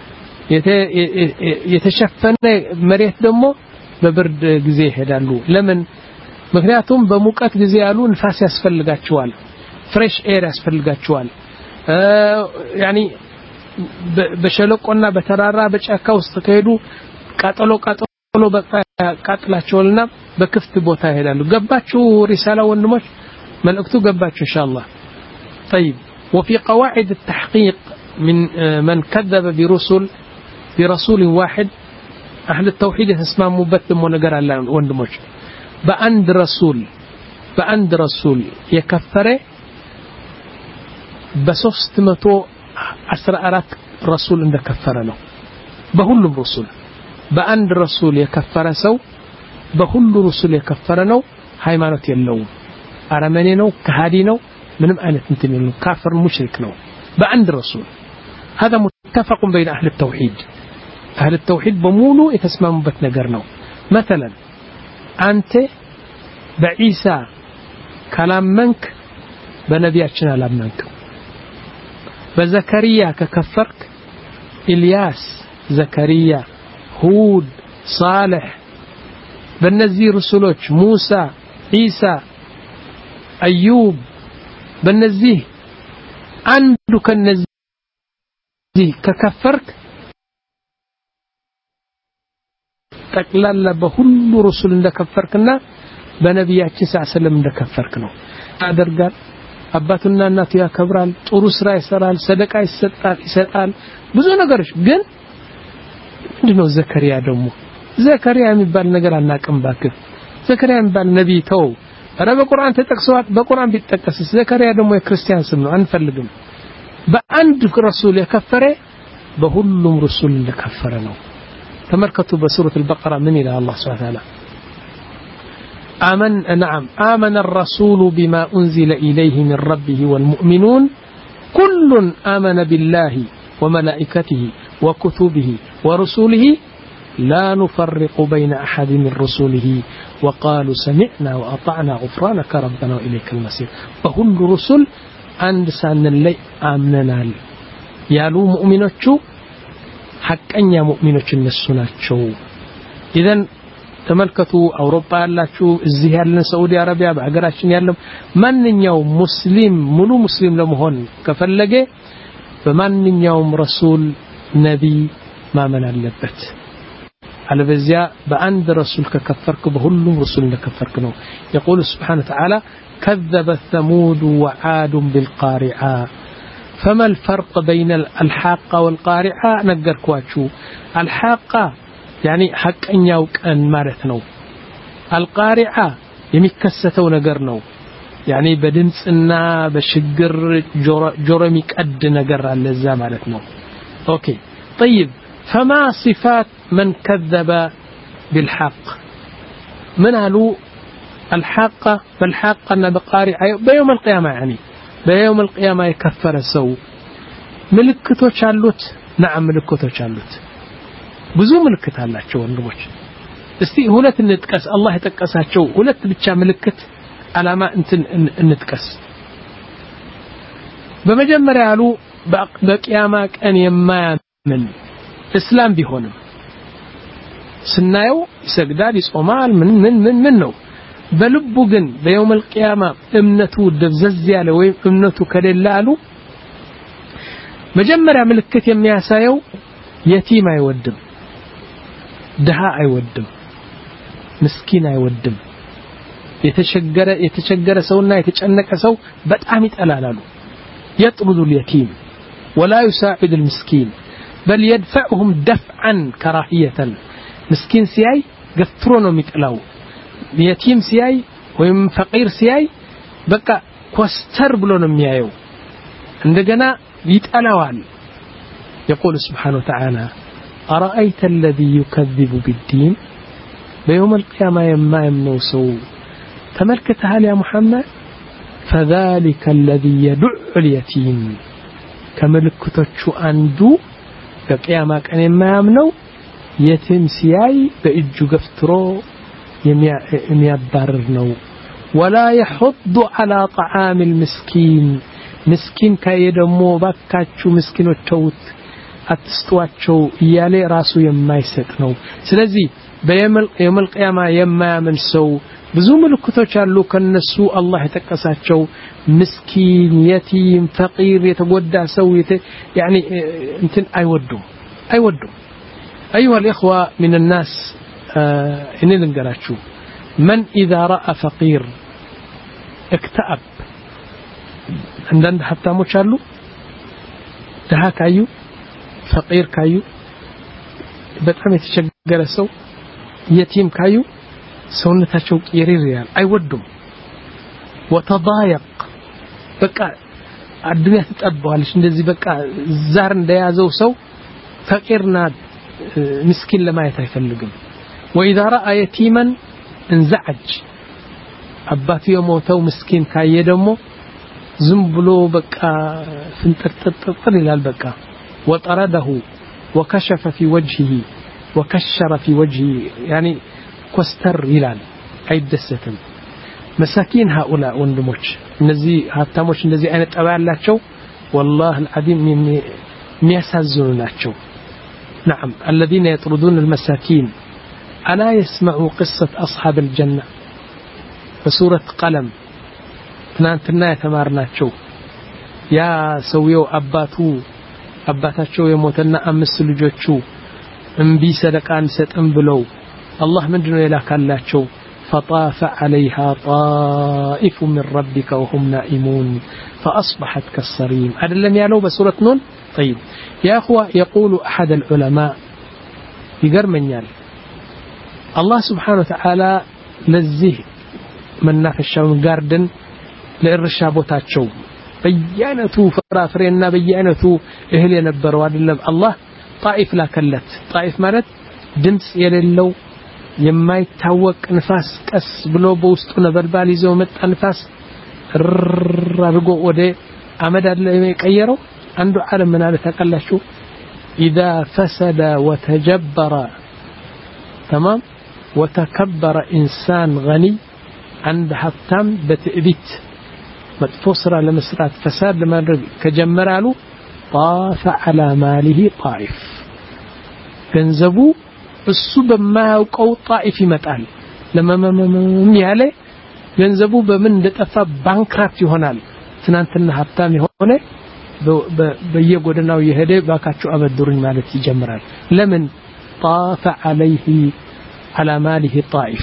የተሸፈነ መሬት ደግሞ በብርድ ጊዜ ይሄዳሉ ለምን ምክንያቱም በሙቀት ጊዜ ያሉ ንፋስ ያስፈልጋቸዋል ፍሬሽ ኤር ያስፈልጋቸዋል يعني በሸለቆና በተራራ በጫካ ውስጥ ከሄዱ ቃጠሎ ቃጠሎ በቃጥላቸውልና በክፍት ቦታ ይሄዳሉ ገባችሁ ሪሳላ ወንድሞች መልእክቱ ገባችሁ ኢንሻአላህ طيب وفي قواعد التحقيق من من كذب برسل برسول واحد اهل التوحيد يسمعوا بتم ነገር አለ ወንድሞች በአንድ ረሱል በአንድ ረሱል የከፈረ በ314 ረሱል እንደከፈረ ነው በሁሉም ረሱል በአንድ ረሱል የከፈረ ሰው በሁሉ ረሱል የከፈረ ነው ሃይማኖት የለውም አረመኔ ነው ከሃዲ ነው ምንም አይነት እንትን የለው ካፍር ሙሽሪክ ነው በአንድ ረሱል هذا متفق بين اهل التوحيد اهل التوحيد بمولو يتسمموا ነገር ነው مثلا አንተ በኢሳ ካላመንክ በነቢያችን አላመንክ በዘከሪያ ከከፈርክ ኢልያስ ዘከሪያ ሁድ صالح በእነዚህ ረሱሎች ሙሳ ኢሳ አዩብ በእነዚህ አንዱ ከነዚህ ከከፈርክ ጠቅላላ በሁሉ ረሱል እንደከፈርክና በነቢያችን ሰለላሁ እንደከፈርክ ነው አደርጋል አባቱና እናቱ ያከብራል ጥሩ ስራ ይሰራል ሰደቃ ይሰጣል ይሰጣል ብዙ ነገሮች ግን ምንድነው ዘከሪያ ደግሞ ዘከሪያ የሚባል ነገር አናቀም ባክ ዘከሪያ የሚባል ነብይ ተው አረ በቁርአን ተጠቅሷል በቁርአን ቢጠቀስ ዘከሪያ ደግሞ የክርስቲያን ስም ነው አንፈልግም በአንድ ረሱል የከፈረ በሁሉም ረሱል እንደከፈረ ነው تمركتوا بسورة البقرة من إلى الله سبحانه وتعالى آمن نعم آمن الرسول بما أنزل إليه من ربه والمؤمنون كل آمن بالله وملائكته وكتبه ورسوله لا نفرق بين أحد من رسوله وقالوا سمعنا وأطعنا غفرانك ربنا وإليك المصير فهم رسل عند سان اللي آمننا يالو مؤمنات ሐቀኛ ሙእሚኖች እነሱ ናቸው ኢዘን ተመልከቱ አውሮፓ ያላችሁ እዚህ ያለን ሳዑዲ አረቢያ በአገራችን ያለው ማንኛው ሙስሊም ሙሉ ሙስሊም ለመሆን ከፈለገ በማንኛው ረሱል ነብይ ማመን አለበት አለበዚያ በአንድ ረሱል ከከፈርክ በሁሉም ረሱል እንደከፈርክ ነው يقول سبحانه وتعالى كذب ثمود وعاد بالقارعة فما الفرق بين الحاقة والقارعة نقركواتشو الحاقة يعني حقኛው ቀን ማለት ነው القارعة የሚከሰተው ነገር ነው يعني በድምጽና በሽግር ጆሮ የሚቀድ ነገር አለ እዛ ማለት ነው اوكي طيب فما صفات من كذب بالحق من قالوا الحاقة بالحاقة بالقارعة بيوم القيامة يعني በيوم القيامة يكفر سو ምልክቶች አሉት نعم ምልክቶች አሉት ብዙ ምልክት አላቸው ወንድሞች እስቲ ሁለት እንጥቀስ አላህ የተቀሳቸው ሁለት ብቻ ምልክት አላማ እንትን እንጥቀስ በመጀመሪያ ያሉ በቂያማ ቀን የማያምን እስላም ቢሆንም ስናየው ይሰግዳል ይጾማል ምን ምን ምን ምን ነው በልቡ ግን በيوم القيامة እምነቱ ደብዘዝ ያለ ወይ እምነቱ ከሌለ አሉ መጀመሪያ ምልክት የሚያሳየው የቲም አይወድም ድሃ አይወድም ምስኪን አይወድም የተቸገረ የተቸገረ ሰውና የተጨነቀ ሰው በጣም ይጠላላሉ يطرد اليتيم ولا يساعد المسكين بل يدفعهم دفعا كراهية مسكين سياي قفرو ነው የሚጠላው የቲም ሲያይ ወይም ፈቂር ሲያይ በቃ ኮስተር ብሎ ነው የሚያየው እንደገና ይጠላዋል يقول سبحانه وتعالى أرأيت الذي يكذب بالدين بيوم القيامة يما يمنوسو تملكتها يا محمد فذلك الذي يدع اليتيم كملكتشو أندو በቂያማ ቀን የማያምነው የትም ሲያይ በእጁ ገፍትሮ የሚያባርር ነው ولا يحض على طعام المسكين مسكين ከየደሞ ባካችሁ ምስኪኖች ተውት አትስጧቸው እያለ ራሱ የማይሰጥ ነው ስለዚህ በየመል ቂያማ የማያምን ሰው ብዙ ምልክቶች አሉ ከነሱ አላህ የተቀሳቸው مسكين يتيم فقير يتودع سويته يعني انتن ايودوا ايودوا ايها الاخوه من الناس ان نقراچو من اذا راى فقير اكتئب عندنا حتى موچالو دها كايو فقير كايو በጣም የተቸገረ ሰው يتيم كايو ሰውነታቸው ይሪሪያል አይወዱም وتضايق በቃ አዱንያ ተጠባዋለች እንደዚህ በቃ ዛር እንደያዘው ሰው ፈቂርና ምስኪን ለማየት አይፈልግም واذا راى يتيما انزعج አባቱ የሞተው ምስኪን ካየ ደግሞ ዝም ብሎ በቃ ፍንጥጥጥጥር ይላል በቃ وطرده وكشف في وجهه وكشر في وجهه يعني كستر ይላል አይደሰትም مساكين هؤلاء ወንድሞች እነዚህ ሀብታሞች እንደዚህ አይነት ጠባ ያላቸው والله العظيم የሚያሳዝኑ ናቸው نعم الذين يطردون المساكين ألا يسمعوا قصة أصحاب الجنة بسورة قلم ትናንትና የተማርናቸው ያ ሰውየው አባቱ አባታቸው የሞተና አምስት ልጆቹ እንቢ ሰደቃን ሰጥም ብለው አላህ ምንድነው የላካላቸው فطاف عليها طائف من ربك وهم نائمون فأصبحت كالصريم هذا لم يعلو بسورة نون طيب يا أخوة يقول أحد العلماء يقرمنيال الله سبحانه وتعالى لزيه من نافشون جاردن لإرشابوتاتشو بيانتو فرافرينا بيانتو إهل ينبروا الله طائف لا كلت طائف مالت دمس يللو የማይታወቅ ንፋስ ቀስ ብሎ በውስጡ ነበልባል ይዘው መጣ ንፋስ አርጎ ወደ አመድ አለ የቀየረው አንዱ ዓለም ምን አለ ተቀላችሁ اذا فسد وتجبر تمام وتكبر انسان غني عند حتام بتئبت متفسر لمسرات فساد لمادرግ ከጀመራሉ طاف على ماله طائف ገንዘቡ እሱ በማያውቀው ጣይፍ ይመጣል ለማማም ያለ ገንዘቡ በምን እንደጠፋ ባንክራፕት ይሆናል ትናንትና ሀብታም የሆነ በየጎደናው የሄደ ባካችሁ አበድሩኝ ማለት ይጀምራል ለምን طاف عليه على ماله طائف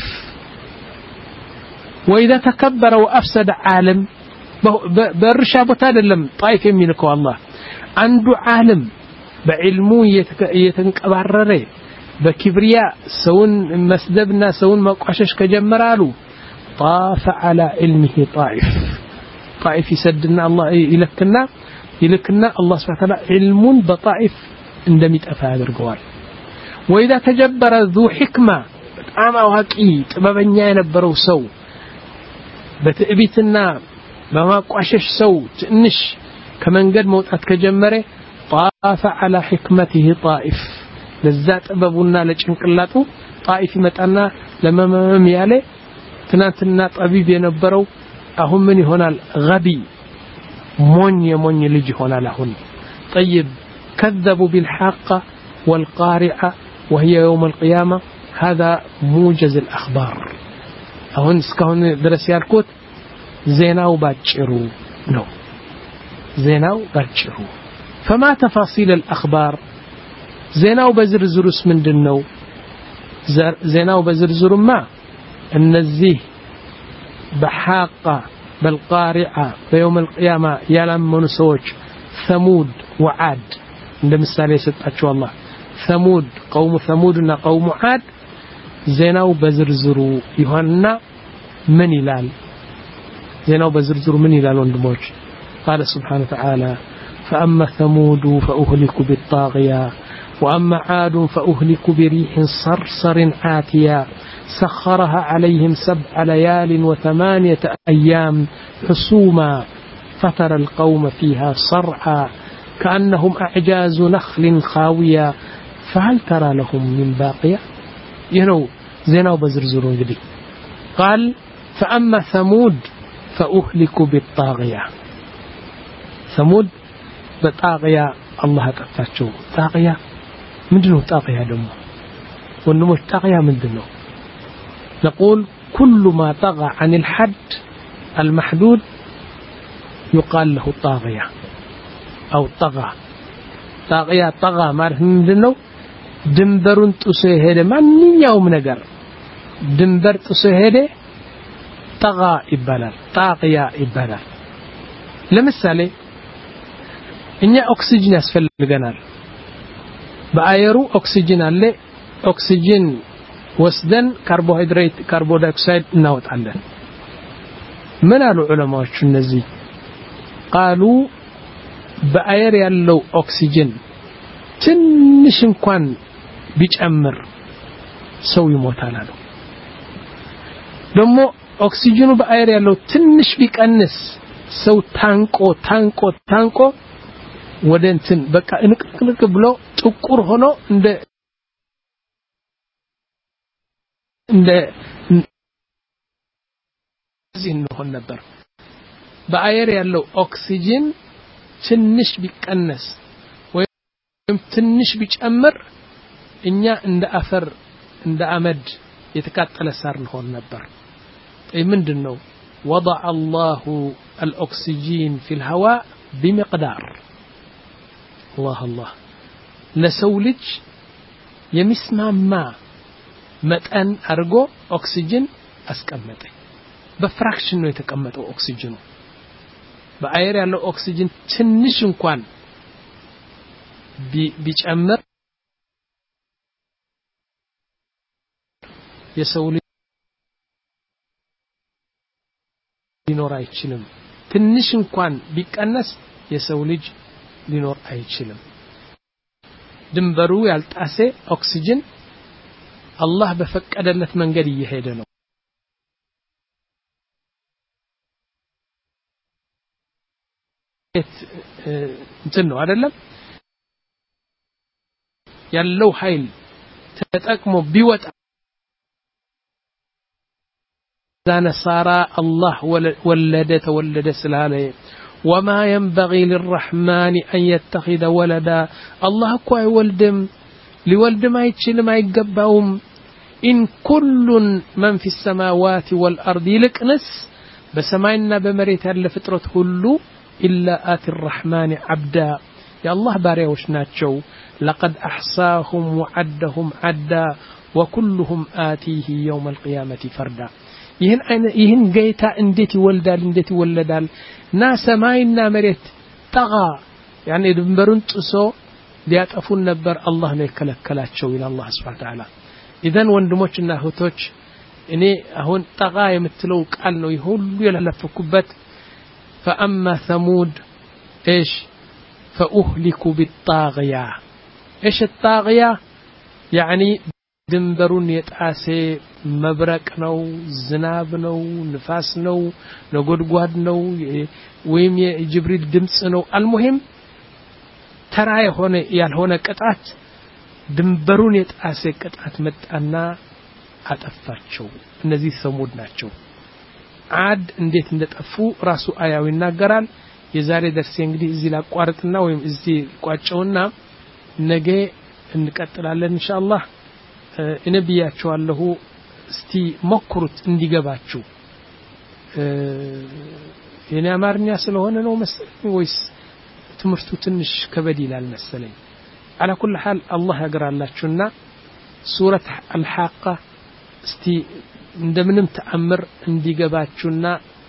واذا تكبر وافسد عالم برشابه አይደለም ጣይፍ የሚልከው አላህ አንዱ ዓለም በዕልሙ የተንቀባረረ በክብሪያ ሰውን መስደብና ሰውን ማቋሸሽ ከጀመራሉ طاف على علمه طائف طائف يسدنا الله ይልክና ይልክና الله سبحانه وتعالى علمون بطائف እንደሚጠፋ ያደርገዋል واذا تجبر ذو حكمه በጣም አዋቂ ጥበበኛ የነበረው ሰው በትዕቢትና በማቋሸሽ ሰው ትንሽ ከመንገድ መውጣት ከጀመረ طاف على حكمته طائف ለዛ ጥበቡና ለጭንቅላቱ ጣይፍ ይመጣና ለመመም ያለ ትናንትና ጠቢብ የነበረው አሁን ምን ይሆናል غبي ሞኝ የሞኝ ልጅ ይሆናል አሁን طيب كذبوا بالحاقة والقارعة وهي يوم القيامة هذا موجز الأخبار አሁን እስካሁን ድረስ ያልኩት ዜናው ባጭሩ ነው ዜናው ባጭሩ فما تفاصيل الأخبار ዜናው በዝርዝሩስ ምንድነው ዜናው በዝርዝሩማ እነዚህ በሐቃ بالقارعة بيوم القيامة ያላመኑ ሰዎች ثمود وعاد እንደምሳሌ ሰጣቸው አላህ ثمود قوم ثمود እና قوم عاد ዜናው በዝርዝሩ ይሆንና ምን ይላል ዜናው በዝርዝሩ ምን ይላል ወንድሞች قال سبحانه وتعالى فأما ثمود فأهلكوا بالطاغية وأما عاد فأهلكوا بريح صرصر عاتية سخرها عليهم سبع ليال وثمانية أيام حسوما فترى القوم فيها صرعى كأنهم أعجاز نخل خاوية فهل ترى لهم من باقية ينو زيناو بزرزرون جدي قال فأما ثمود فأهلكوا بالطاغية ثمود بالطاغية الله تفتشوا طاغية مندنو طاغية دمو ونمو طاغية مندنو نقول كل ما طغى عن الحد المحدود يقال له طاغية أو طغى طاغية طغى مارف مندنو دنبرون تسهيده من يوم نجر دنبر تسهيده طغى إبالال طاغية إبالال لمثالي إني أكسجين أسفل الجنال بأيرو أكسجين اللي أكسجين وسدن كربوهيدرات كربون دايوكسيد نوت عندنا من العلماء شو النزي قالوا بأير يالله أكسجين تنش انكوان بيجأمر سوي موت على له دمو أكسجينو بأير يالله تنش بيك أنس سو تانكو تانكو تانكو ودنتن بقى انك انك بلو تقور هنا عند عند زين هون نبر بأير يالله أكسجين تنش بيكنس ويم تنش بيجأمر إنيا عند أثر عند أمد يتكاتل سار هون نبر أي من دنو وضع الله الأكسجين في الهواء بمقدار الله الله لسولج يمسمع ما متأن أرجو أكسجين أسكمته بفراكشن نو يتكمته أكسجينه بأير على أكسجين تنش انكوان بي بيجأمر يسولج ሊኖር አይችልም ትንሽ እንኳን ቢቀነስ የሰው ልጅ ሊኖር አይችልም ድንበሩ ያልጣሰ ኦክሲጅን አላህ በፈቀደለት መንገድ እየሄደ ነው እንትን ነው አይደለም ያለው ኃይል ተጠቅሞ ቢወጣ نصارى الله ولد تولد سلاله وما ينبغي للرحمن أن يتخذ ولدا الله كوي ولدم لولد ما يتشل ما يقبهم إن كل من في السماوات والأرض لكنس بسماينا بمريت لفترة كله إلا آتي الرحمن عبدا يا الله باري وشناتشو لقد أحصاهم وعدهم عدا وكلهم آتيه يوم القيامة فردا ይህን አይነ ይህን ጌታ እንዴት ይወልዳል እንዴት ይወለዳል ና ሰማይና መሬት ጠጋ ያኔ ድንበሩን ጥሶ ሊያጠፉን ነበር አላህ ነው የከለከላቸው ይላል አላህ Subhanahu Wa Ta'ala ኢዘን ወንድሞችና እህቶች እኔ አሁን ጠጋ የምትለው ቃል ነው ይሁሉ የለፈኩበት فأما ثمود ايش فأهلكوا بالطاغية ايش الطاغية يعني ድንበሩን የጣሰ መብረቅ ነው ዝናብ ነው ንፋስ ነው ነጎድጓድ ነው ወይም የጅብሪል ድምጽ ነው አልሙሂም ተራ የሆነ ያልሆነ ቅጣት ድንበሩን የጣሰ ቅጣት መጣና አጠፋቸው እነዚህ ሰሙድ ናቸው አድ እንዴት እንደጠፉ ራሱ አያው ይናገራል የዛሬ ደርሴ እንግዲህ እዚህ ላቋርጥና ወይም እዚህ ቋጨውና ነገ እንቀጥላለን ኢንሻአላህ እነብያቸዋለሁ እስቲ ሞክሩት እንዲገባችሁ የኔ አማርኛ ስለሆነ ነው መሰለኝ ወይስ ትምርቱ ትንሽ ከበድ ይላል መሰለኝ على كل حال الله ያግራላችሁና ሱረት አልሐቃ እስቲ እንደምንም ተአምር እንዲገባችሁና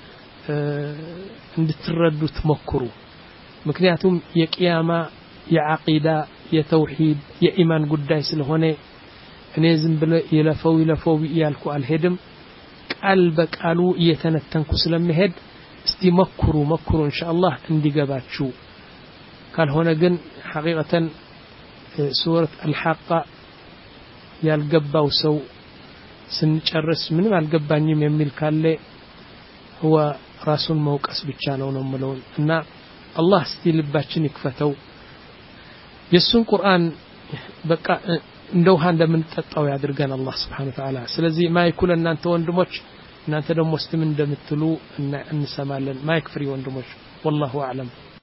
እንድትረዱት ሞክሩ ምክንያቱም የቂያማ የዓቂዳ የተውሂድ የኢማን ጉዳይ ስለሆነ እኔ ዝም ብለ ይለፈው ይለፈው ይያልኩ አልሄድም ቃል በቃሉ እየተነተንኩ ስለምሄድ እስቲ መክሩ መክሩ ኢንሻአላህ እንዲገባችሁ ካልሆነ ግን ሐቂቀተን ሱረት አልሐቃ ያልገባው ሰው ስንጨርስ ምንም አልገባኝም የሚል ካለ هو ራሱን መውቀስ ብቻ ነው ነው የምለው እና አላህ እስቲ ልባችን ይክፈተው የሱን ቁርአን በቃ እንደው ሃ እንደምንጠጣው ያድርገን አላህ Subhanahu Wa Ta'ala ስለዚህ ማይኩል እናንተ ወንድሞች እናንተ ደግሞ እስቲ ምን እንደምትሉ እንሰማለን ማይክ ፍሪ ወንድሞች والله اعلم